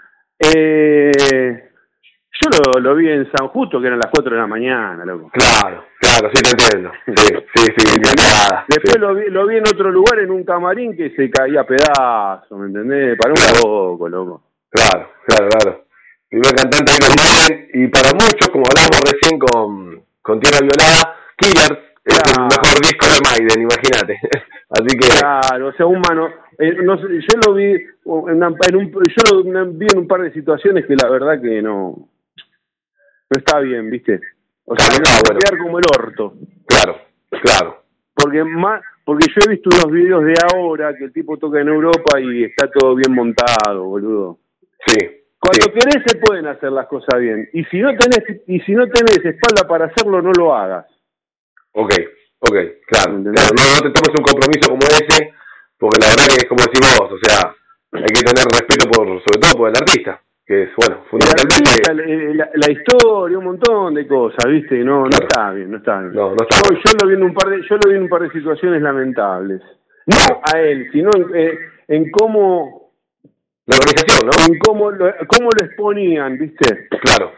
Yo lo vi en San Justo, que eran las 4 de la mañana, loco. Claro, sí te entiendo. Sí, nada. Después sí. Lo vi en otro lugar, en un camarín que se caía a pedazos, ¿me entendés? Para un poco, loco. Claro. Primer cantante de Maiden, y para muchos, como hablábamos recién con Tierra Violada, Killers es el mejor disco de Maiden, imagínate. Así que... Claro, o sea, no sé, yo lo vi vi en un par de situaciones que la verdad que no está bien, ¿viste? O sea, no va a quedar como el orto. Claro. Porque yo he visto unos videos de ahora que el tipo toca en Europa y está todo bien montado, boludo. Sí. Cuando querés se pueden hacer las cosas bien. Y si no tenés espalda para hacerlo, no lo hagas. Ok, claro. No te tomes un compromiso como ese, porque la verdad que es como decís vos, o sea, hay que tener respeto sobre todo por el artista, que es, bueno, fundamentalmente... La historia, un montón de cosas, ¿viste? No está bien. No está bien. Yo lo vi en un par de situaciones lamentables. No a él, sino en cómo... La organización, ¿no? En cómo lo exponían, ¿viste? Claro.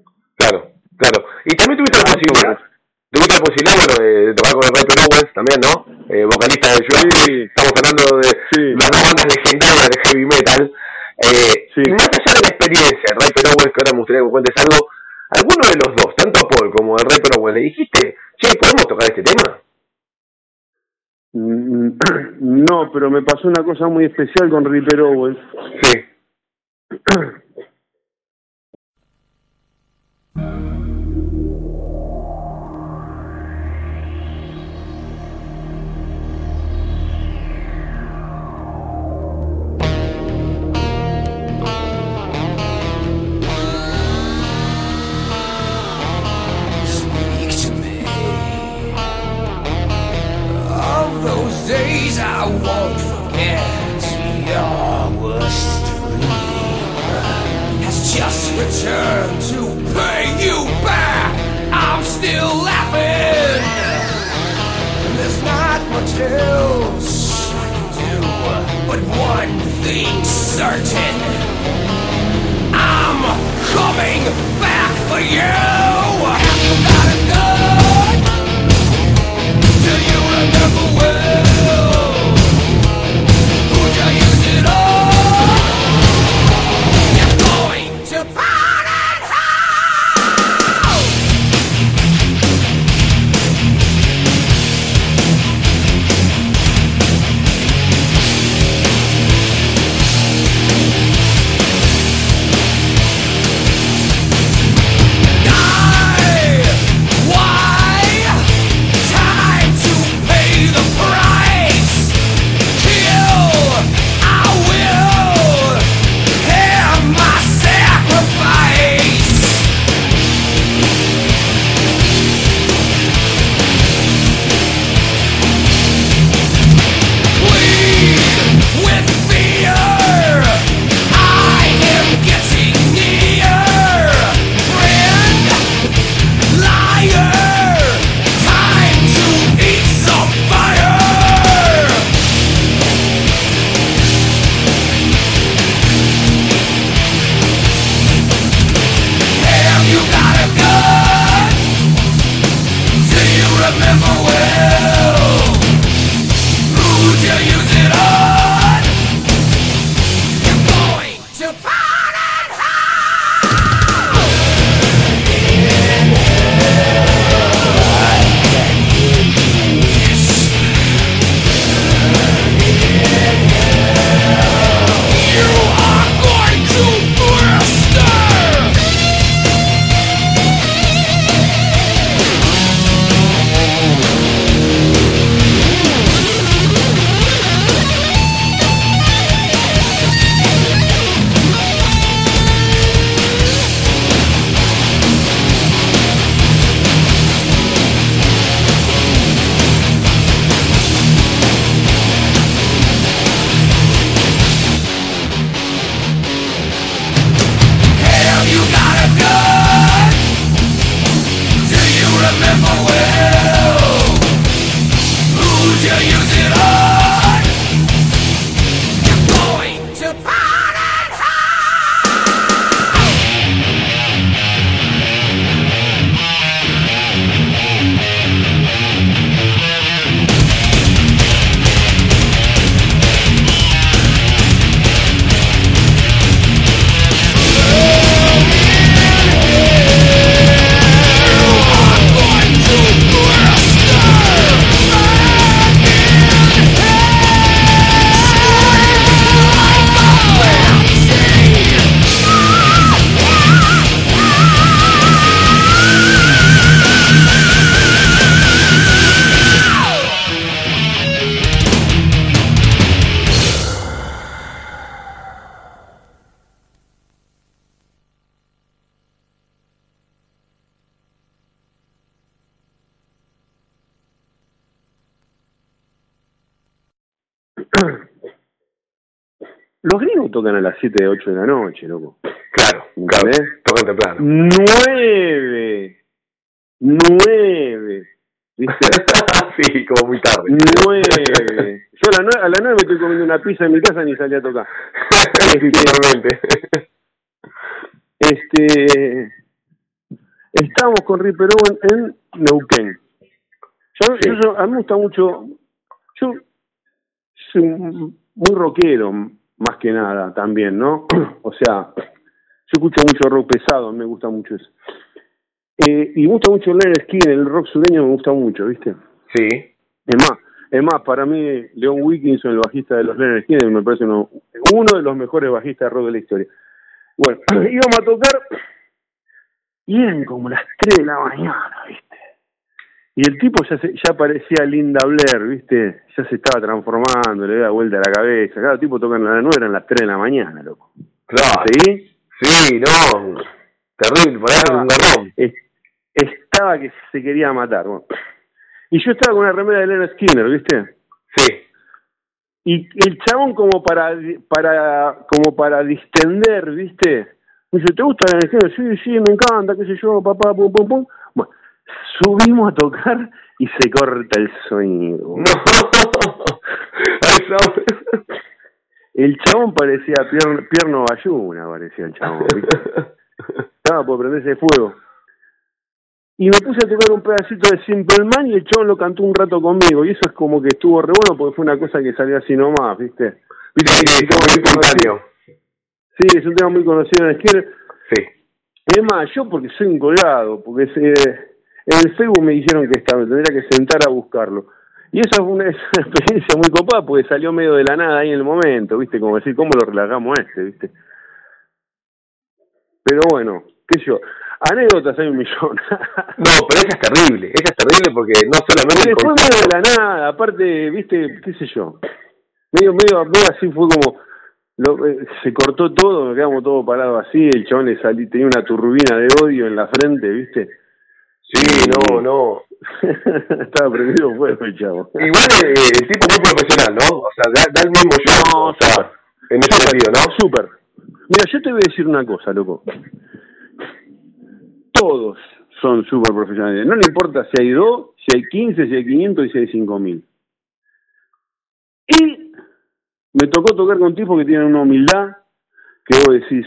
Y también tuviste la posibilidad, bueno, de tocar con el Ray Owens también, ¿no? Vocalista de Judas. Sí. Estamos hablando de las dos bandas legendarias de heavy metal. Más allá de la experiencia, el Ray Owens, que ahora me gustaría que me cuentes algo, ¿alguno de los dos, tanto a Paul como a Ray Owens, le dijiste, che, ¿podemos tocar este tema? No, pero me pasó una cosa muy especial con Ripper Owens. Sí. Days I won't forget. Your worst dream has just returned to pay you back. I'm still laughing. There's not much else I can do, but one thing's certain. I'm coming back for you. Have you got a gun? Do you remember when? los gringos tocan a las 7, 8 de la noche, loco. Claro, tocan temprano. 9, ¿viste? Sí, como muy tarde. 9. Yo a las 9 me estoy comiendo una pizza en mi casa ni salí a tocar. Sí, totalmente. Estamos con Ripper Owen en Neuquén. A mí me gusta mucho. Yo soy muy rockero, más que nada, también, ¿no? O sea, yo escucho mucho rock pesado, me gusta mucho eso. Y me gusta mucho Lynyrd Skynyrd, el rock sureño me gusta mucho, ¿viste? Sí. Es más, para mí, Leon Wilkinson, el bajista de los Lynyrd Skynyrd, me parece uno de los mejores bajistas de rock de la historia. Bueno, íbamos a tocar y eran como las 3 de la mañana, ¿viste? Y el tipo ya parecía Linda Blair, ¿viste? Ya se estaba transformando, le da vuelta a la cabeza. Cada tipo toca a las 9, eran las 3 de la mañana, loco. Claro. ¿Sí? Sí, no. Terrible, por ahí es un garrón. Estaba que se quería matar, bueno. Y yo estaba con una remera de Lynyrd Skynyrd, ¿viste? Sí. Y el chabón como para distender, ¿viste? Me dice, ¿te gusta Lynyrd Skynyrd? Sí, me encanta, qué sé yo, papá, pum, pum, pum. Bueno, subimos a tocar y se corta el sonido. No. El chabón parecía Pierno Bayuna, parecía el chabón, ¿viste? Estaba por prenderse fuego. Y me puse a tocar un pedacito de Simple Man y el chabón lo cantó un rato conmigo. Y eso es como que estuvo re bueno porque fue una cosa que salió así nomás, ¿viste? Sí, es un tema muy conocido en Skynyrd. Sí. Es más, yo porque soy un colgado, porque en el Facebook me dijeron que me tendría que sentar a buscarlo. Y esa fue una experiencia muy copada porque salió medio de la nada ahí en el momento, ¿viste? Como decir, ¿cómo lo relajamos ¿viste? Pero bueno, qué sé yo. Anécdotas hay un millón. No, pero esa es terrible porque no solamente... Fue medio de la nada, aparte, ¿viste? ¿Qué sé yo? Medio así fue como... se cortó todo, nos quedamos todos parados así, el chabón tenía una turbina de odio en la frente, ¿viste? Sí, no. Estaba prendido fuego el chavo. Igual el tipo muy profesional, ¿no? O sea, da el mismo show. No, o sea, en ese sentido, ¿no? Súper. Mira, yo te voy a decir una cosa, loco. Todos son súper profesionales. No le importa si hay 2, si hay 15, si hay 500 y si hay 5.000. Y me tocó tocar con tipos que tienen una humildad que vos decís,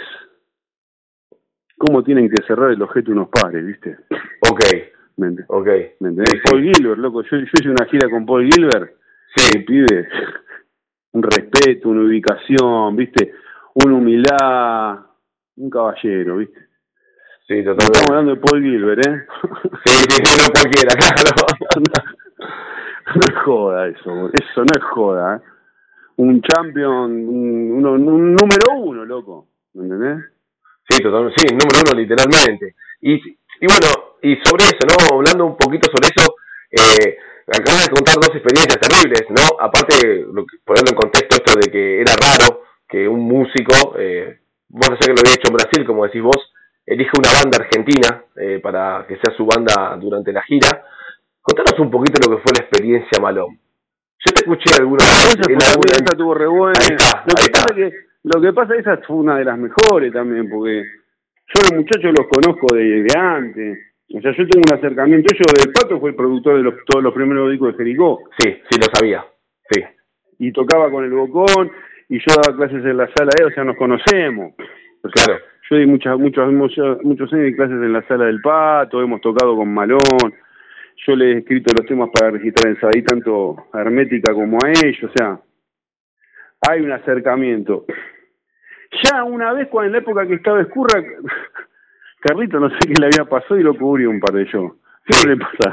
¿cómo tienen que cerrar el ojete unos padres, viste? Ok. ¿Me entendés? Sí. Paul Gilbert, loco. Yo hice una gira con Paul Gilbert. Sí. El pibe, un respeto, una ubicación, viste, una humildad, un caballero, viste. Sí, totalmente. Estamos hablando de Paul Gilbert, Sí, no cualquiera, claro. No es joda eso no es joda, Un champion, un número 1, loco, ¿me entendés? Sí, totalmente, sí, número 1 literalmente. Y bueno, y sobre eso, ¿no? Hablando un poquito sobre eso, acabas de contar 2 experiencias terribles, ¿no? Aparte, ponerlo en contexto esto de que era raro que un músico, vos no sé que lo había hecho en Brasil, como decís vos, elige una banda argentina para que sea su banda durante la gira. Contanos un poquito lo que fue la experiencia Malón. Yo te escuché alguna vez. Esa tuvo re buena. Lo que pasa, esa fue una de las mejores también, porque yo los muchachos los conozco de antes. O sea, yo tengo un acercamiento. El Pato fue el productor de todos los primeros discos de Jericó. Sí, lo sabía. Sí. Y tocaba con el Bocón, y yo daba clases en la sala o sea, nos conocemos. O sea, claro. Yo di muchos años de clases en la sala del Pato, hemos tocado con Malón. Yo le he escrito los temas para registrar en Sabadell tanto a Hermética como a ellos, o sea, hay un acercamiento. Ya una vez, en la época que estaba Escurra, Carlito no sé qué le había pasado y lo cubrió un par de shows. Siempre le pasa.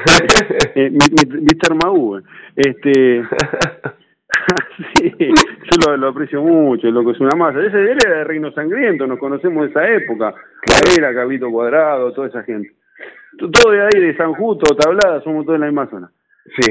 Mr. Maú. Sí, yo lo aprecio mucho, loco, es una masa. Él era de Reino Sangriento, nos conocemos de esa época. Era Carlito Cuadrado, toda esa gente. Todo de ahí, de San Justo, Tablada, somos todos en la misma zona. Sí.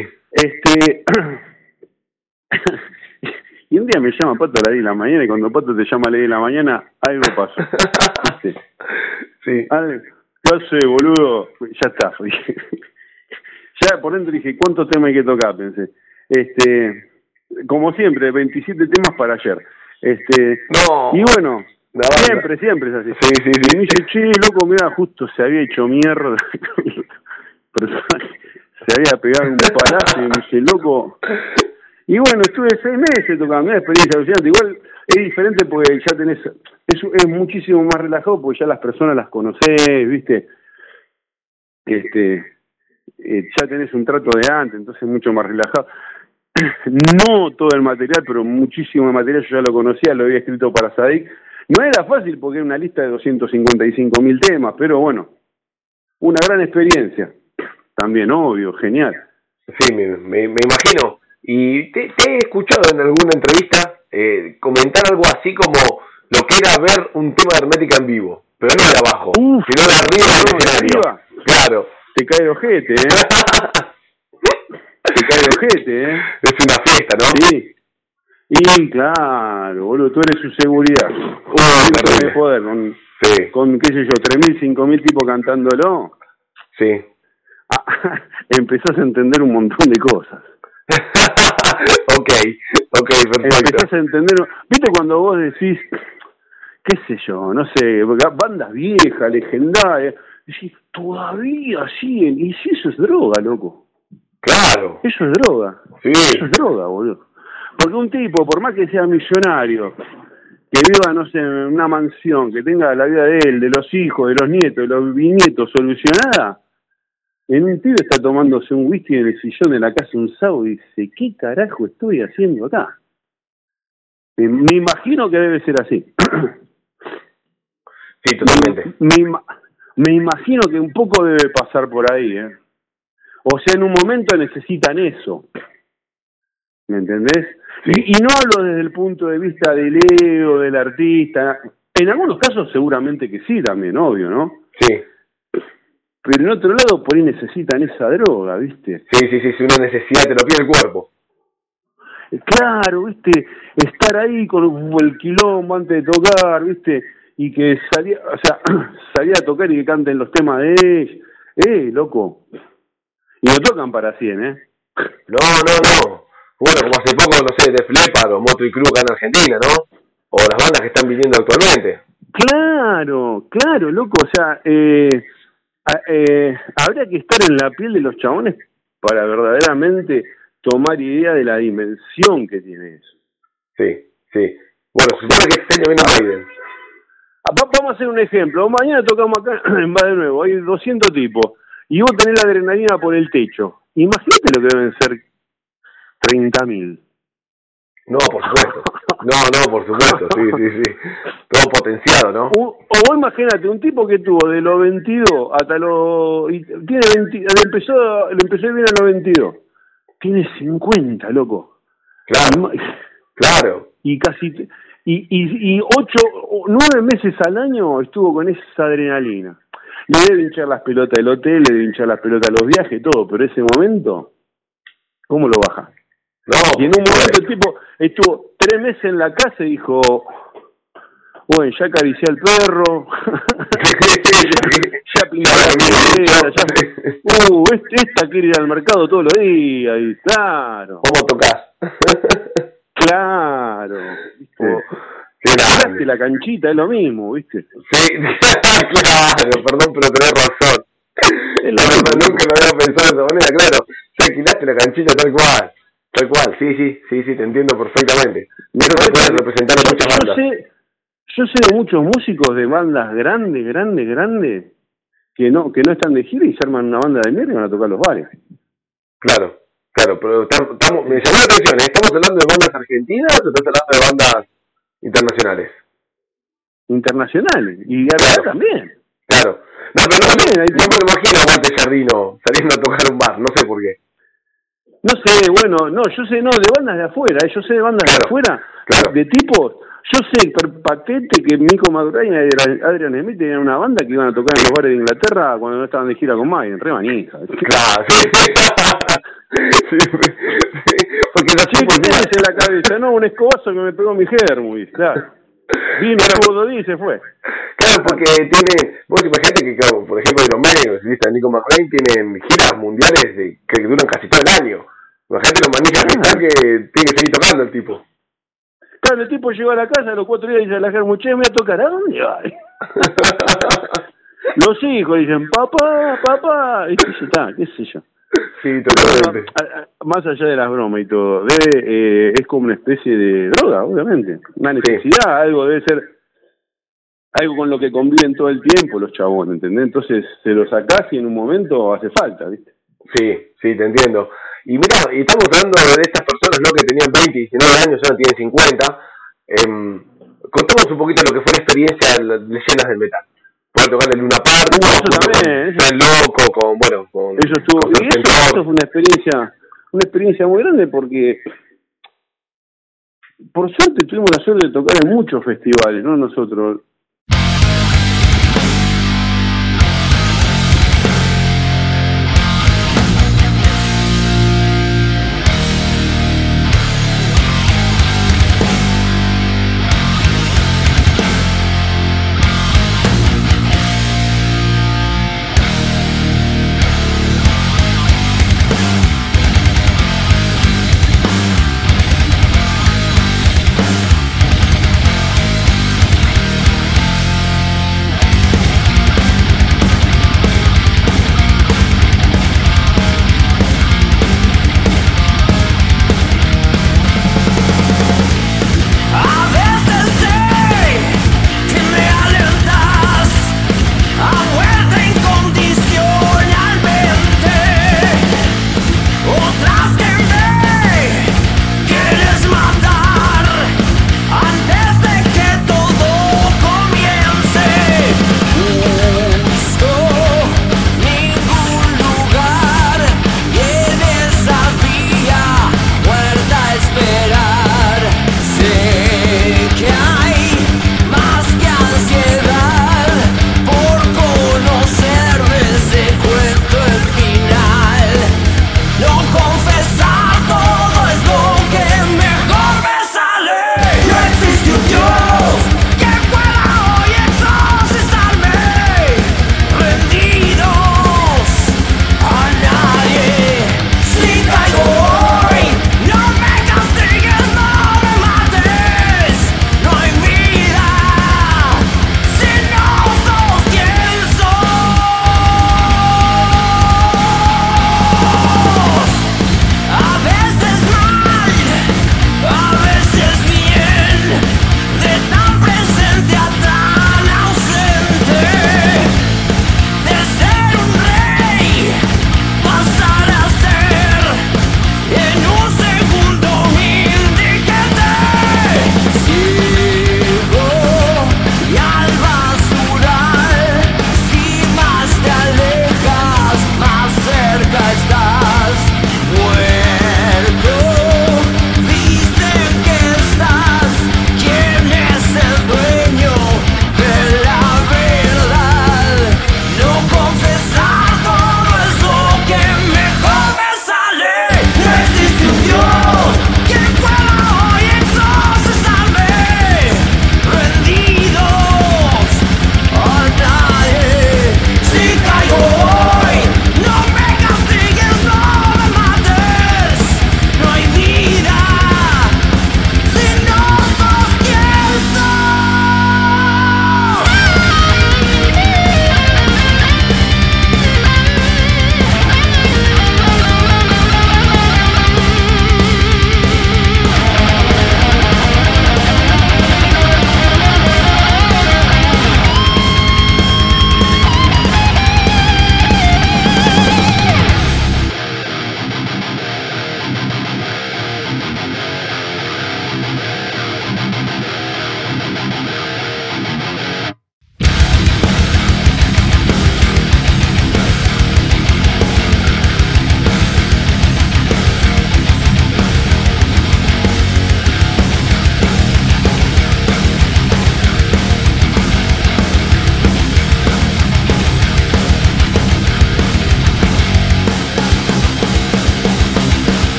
Y un día me llama Pato a las 10 de la mañana, y cuando Pato te llama a las 10 de la mañana, algo pasó. ¿Viste? Sí. ¿Qué hace, boludo? Ya está. Ya por dentro dije, ¿cuántos temas hay que tocar? Pensé. como siempre, 27 temas para ayer. No. Y bueno, siempre es así. Sí. Y me dice, che, loco, mira, justo se había hecho mierda. Se había pegado un palazo y me dice, loco. Y bueno, estuve 6 meses tocando, una experiencia alucinante. Igual es diferente porque ya tenés, es muchísimo más relajado porque ya las personas las conocés, ¿viste? Ya tenés un trato de antes, entonces es mucho más relajado. No todo el material, pero muchísimo material yo ya lo conocía, lo había escrito para Sadik. No era fácil porque era una lista de 255.000 temas, pero bueno, una gran experiencia. También, obvio, genial. Sí, me imagino. Y te he escuchado en alguna entrevista comentar algo así como lo que era ver un tema de Hermética en vivo, pero no de abajo, sino de arriba del escenario. Claro. Te cae de ojete, Te cae de ojete, Es una fiesta, ¿no? Sí. Y claro, boludo, tú eres su seguridad. De poder, con qué sé yo, 3.000, 5.000 tipos cantándolo. Sí. Empezás a entender un montón de cosas. Ok, perfecto. Empezás a entender, ¿viste cuando vos decís, qué sé yo, no sé, bandas viejas, legendarias, decís, todavía siguen, y si eso es droga, loco. Claro. Eso es droga. Sí. Eso es droga, boludo. Porque un tipo, por más que sea millonario, que viva, no sé, en una mansión, que tenga la vida de él, de los hijos, de los nietos, de los bisnietos solucionada, en un tío está tomándose un whisky en el sillón de la casa un sábado y dice, ¿qué carajo estoy haciendo acá? Me imagino que debe ser así. Sí, totalmente. Me imagino que un poco debe pasar por ahí, O sea, en un momento necesitan eso. ¿Me entendés? Sí. Y no hablo desde el punto de vista del ego, del artista. En algunos casos seguramente que sí también, obvio, ¿no? Sí. Pero en otro lado por ahí necesitan esa droga, ¿viste? Sí, es una necesidad, te lo pide el cuerpo. Claro, ¿viste? Estar ahí con el quilombo antes de tocar, ¿viste? Y que salía a tocar y que canten los temas de ellos. Loco. Y no tocan para 100, No. Bueno, como hace poco, no sé, Def Leppard o Motley Crue acá en Argentina, ¿no? O las bandas que están viniendo actualmente. Claro, loco. O sea, habría que estar en la piel de los chabones para verdaderamente tomar idea de la dimensión que tiene eso. Sí. Bueno, supone que este año viene Maiden. Vamos a hacer un ejemplo. Mañana tocamos acá en Bad de nuevo. Hay 200 tipos. Y vos tenés la adrenalina por el techo. Imagínate lo que deben ser 30.000. No, por supuesto. No, por supuesto. Sí. Todo potenciado, ¿no? O vos imagínate, un tipo que tuvo de los 22 hasta los... Tiene 20, le empezó a vivir a los 22. Tiene 50, loco. Claro. Y casi... Y 9 meses al año estuvo con esa adrenalina. Le debe hinchar las pelotas del hotel, le debe hinchar las pelotas de los viajes, todo, pero ese momento, ¿cómo lo baja? No, y en un momento el tipo estuvo 3 meses en la casa y dijo, bueno, ya acaricié al perro, ya pinté la piedra, esta quiere ir al mercado todos los días, y claro. ¿Cómo tocás? Claro, ¿viste? Tiraste la canchita, es lo mismo, ¿viste? Sí, claro, perdón, pero tenés razón. Nunca lo había pensado de esa manera, claro. Ya alquilaste la canchita tal cual, sí, te entiendo perfectamente. Eso se puede representar en muchas bandas. Yo sé de muchos músicos de bandas grandes, que no están de gira y se arman una banda de mierda y van a tocar los bares. Claro, pero me llamó la atención, ¿estamos hablando de bandas argentinas o estás hablando de bandas internacionales? Internacionales, y acá también. Claro. No, pero no me lo imagino a Walter Jardino saliendo a tocar un bar, no sé por qué. No sé, bueno, yo sé, de bandas de afuera, yo sé de bandas de afuera, de tipos. Yo sé per patente que Mico Madurain y Adrian Smith tenían una banda que iban a tocar en los bares de Inglaterra cuando no estaban de gira con Maiden, re manija. Claro, sí. Porque los chicos tienes en la cabeza, no, un escobazo que me pegó mi Hermuis, claro. Vino, estuvo 2 días y se fue. Claro, porque vos imaginate que, claro, por ejemplo, Iron Maiden, los solistas de Nico McBrain tienen giras mundiales que duran casi todo el año. Imagínate los manijas de cristal que tiene que seguir tocando el tipo. Claro, el tipo llegó a la casa a los 4 días y dice a la Germu, che, me voy a tocar, ¿a dónde va? Los hijos dicen, papá, y qué sé yo. Sí, totalmente. Más allá de las bromas y todo, es como una especie de droga, obviamente. Una necesidad, algo debe ser, algo con lo que conviven todo el tiempo los chabones, ¿entendés? Entonces se lo sacás y en un momento hace falta, ¿viste? Sí, te entiendo. Y mira, y estamos hablando de estas personas, ¿no? Que tenían 20, 19 años, ahora tienen 50. Contamos un poquito lo que fue la experiencia de las leyendas del metal. Poder tocar el Luna Park, eso también, el loco, con eso estuvo, y eso fue una experiencia muy grande porque por suerte tuvimos la suerte de tocar en muchos festivales, ¿no? Nosotros.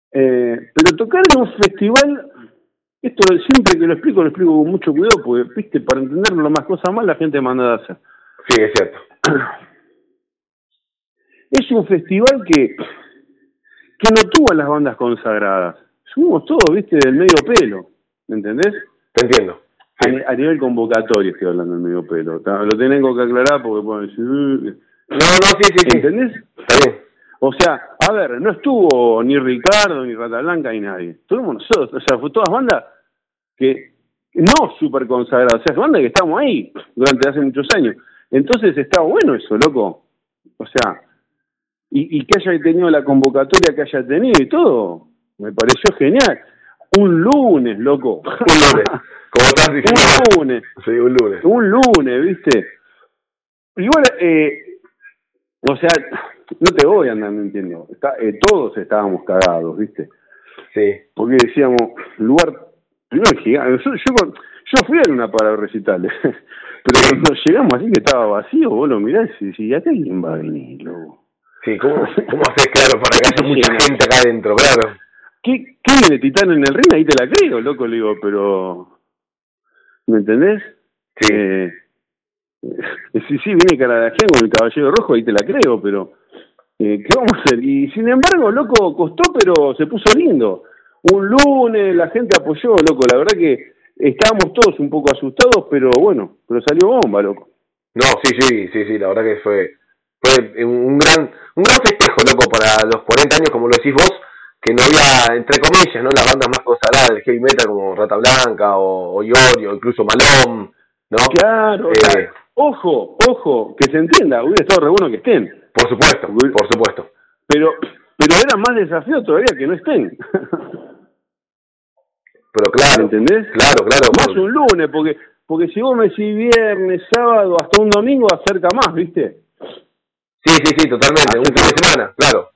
Pero tocar en un festival, esto siempre que lo explico con mucho cuidado, porque, viste, para entenderlo más cosas más la gente manda a hacer. Sí, es cierto. Es un festival que no tuvo a las bandas consagradas. Subimos todos, viste, del medio pelo, ¿me entendés? Te entiendo. Sí. A nivel convocatorio estoy hablando del medio pelo. Lo tengo que aclarar porque pueden decir... sí. ¿Entendés? Está bien. O sea, a ver, no estuvo ni Ricardo, ni Rata Blanca, ni nadie. Estuvimos nosotros, o sea, fue todas bandas que no súper consagradas, o sea, bandas que estamos ahí durante hace muchos años. Entonces está bueno eso, loco. O sea, y que haya tenido la convocatoria que haya tenido y todo, me pareció genial. Un lunes, loco. Un lunes, como estás diciendo. Un lunes. Sí, un lunes. Un lunes, viste. Igual, o sea, no te voy a andar mintiendo. Todos estábamos cagados, viste. Sí. Porque decíamos, lugar, primero gigante. Yo fui a una para recitales, pero cuando llegamos así que estaba vacío, vos lo mirás y decís, ¿acá quién va a venir, loco? Sí, ¿cómo haces, claro, para que haya mucha gente acá adentro, claro? ¿Qué viene Titán en el ring? Ahí te la creo, loco, le digo, pero... ¿Me entendés? Sí. Sí, viene Caradagian con el Caballero Rojo, ahí te la creo, pero... ¿qué vamos a hacer? Y sin embargo, loco, costó, pero se puso lindo. Un lunes, la gente apoyó, loco, la verdad que estábamos todos un poco asustados, pero bueno, pero salió bomba, loco. No, sí, la verdad que fue un gran festejo, loco, para los 40 años, como lo decís vos, que no había, entre comillas, ¿no? Las bandas más consagradas del heavy metal como Rata Blanca o Iorio, o incluso Malón, ¿no? Claro, ojo, que se entienda, hubiera estado re bueno que estén. Por supuesto. Pero era más desafío todavía que no estén. Pero claro, ¿entendés? Claro. Más un lunes, porque si vos me decís viernes, sábado, hasta un domingo, acerca más, ¿viste? Sí, totalmente, un fin de semana, claro.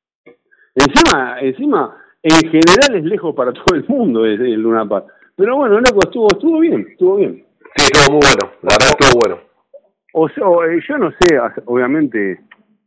Encima, en general es lejos para todo el mundo el Luna Park. Pero bueno, loco, estuvo bien. Sí, estuvo muy bueno, la verdad estuvo bueno. O sea, yo no sé, obviamente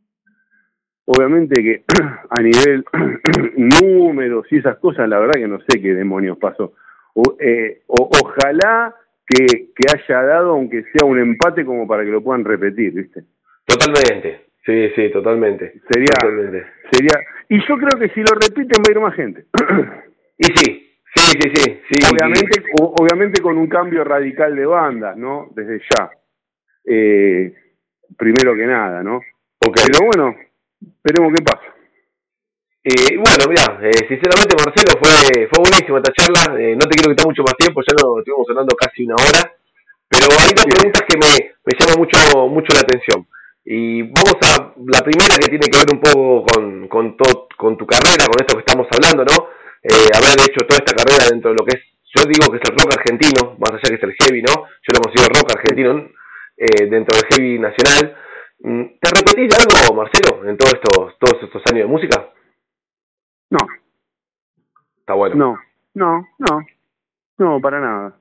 que a nivel números y esas cosas, la verdad que no sé qué demonios pasó. Ojalá que haya dado, aunque sea un empate, como para que lo puedan repetir, ¿viste? Totalmente, sí, totalmente. Sería, y yo creo que si lo repiten va a ir más gente. Y sí. Obviamente con un cambio radical de bandas, ¿no? Desde ya. Primero que nada, ¿no? Okay. Pero bueno, veremos qué pasa. Bueno, mira, sinceramente, Marcelo, fue buenísima esta charla. No te quiero quitar mucho más tiempo, ya lo estuvimos hablando casi una hora. Pero hay dos preguntas que me llaman mucho la atención. Y vamos a la primera, que tiene que ver un poco con tu carrera, con esto que estamos hablando, ¿no? Haber hecho toda esta carrera dentro de lo que es, yo digo que es el rock argentino, más allá que es el heavy, ¿no? Yo lo considero rock argentino, dentro del heavy nacional. ¿Te repetís de algo, Marcelo, en todos estos años de música? No. Está bueno. No, para nada.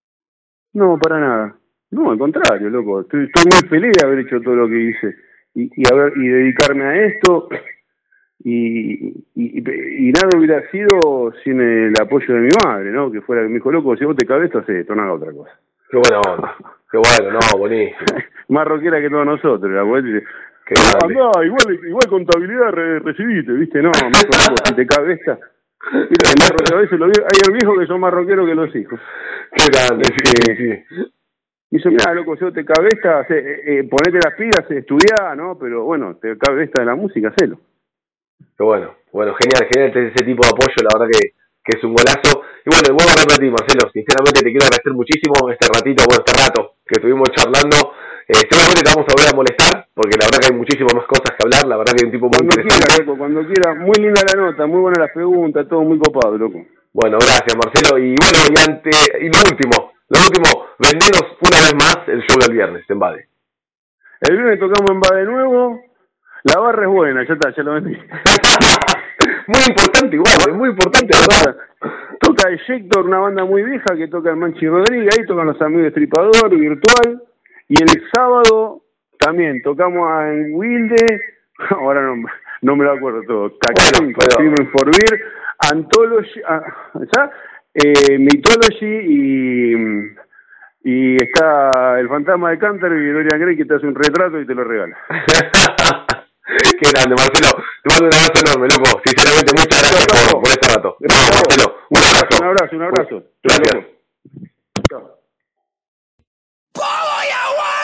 No, al contrario, loco. Estoy muy feliz de haber hecho todo lo que hice y dedicarme a esto. Y nada hubiera sido sin el apoyo de mi madre, ¿no? Que fuera, me dijo, loco, si vos te cabes esto, haces esto, no haga otra cosa. Qué buena onda. Qué bueno, no, buenísimo. Más rockera que todos nosotros, la abuela dice, igual contabilidad recibiste, ¿viste? No, me dijo, loco, si te cabe esta. Mira, más rockero, hay el viejo que son más rockeros que los hijos. Qué grande, sí. Dice, mira, loco, si te cabe esta, ponete las pilas, estudiá, ¿no? Pero bueno, te cabe esta de la música, hacelo. Qué bueno, genial ese tipo de apoyo, la verdad que es un golazo. Y bueno, vuelvo a repetir, Marcelo, sinceramente te quiero agradecer muchísimo este rato que estuvimos charlando. Seguramente te vamos a volver a molestar, porque la verdad que hay muchísimas más cosas que hablar, la verdad que hay un tipo muy interesante. Cuando quiera, muy linda la nota, muy buena las preguntas, todo muy copado, loco. Bueno, gracias, Marcelo. Y bueno, y lo último, vendenos una vez más el show del viernes en Bade. El viernes tocamos en Bade de nuevo. La barra es buena, ya lo metí. Muy importante igual, muy importante, ¿verdad? Toca Ejector, una banda muy vieja que toca el Manchi Rodríguez, ahí tocan los amigos de Estripador, Virtual, y el sábado también tocamos en Wilde, ahora no, no me lo acuerdo todo. Cacaron, Crimen for Beer, Anthology, ¿ya? Mythology y está el fantasma de Canterbury y Dorian Gray que te hace un retrato y te lo regala. Qué grande, Marcelo. Te mando un abrazo enorme, loco. Sinceramente, muchas gracias por este rato. Gracias, Marcelo. Un abrazo. Gracias. Chao.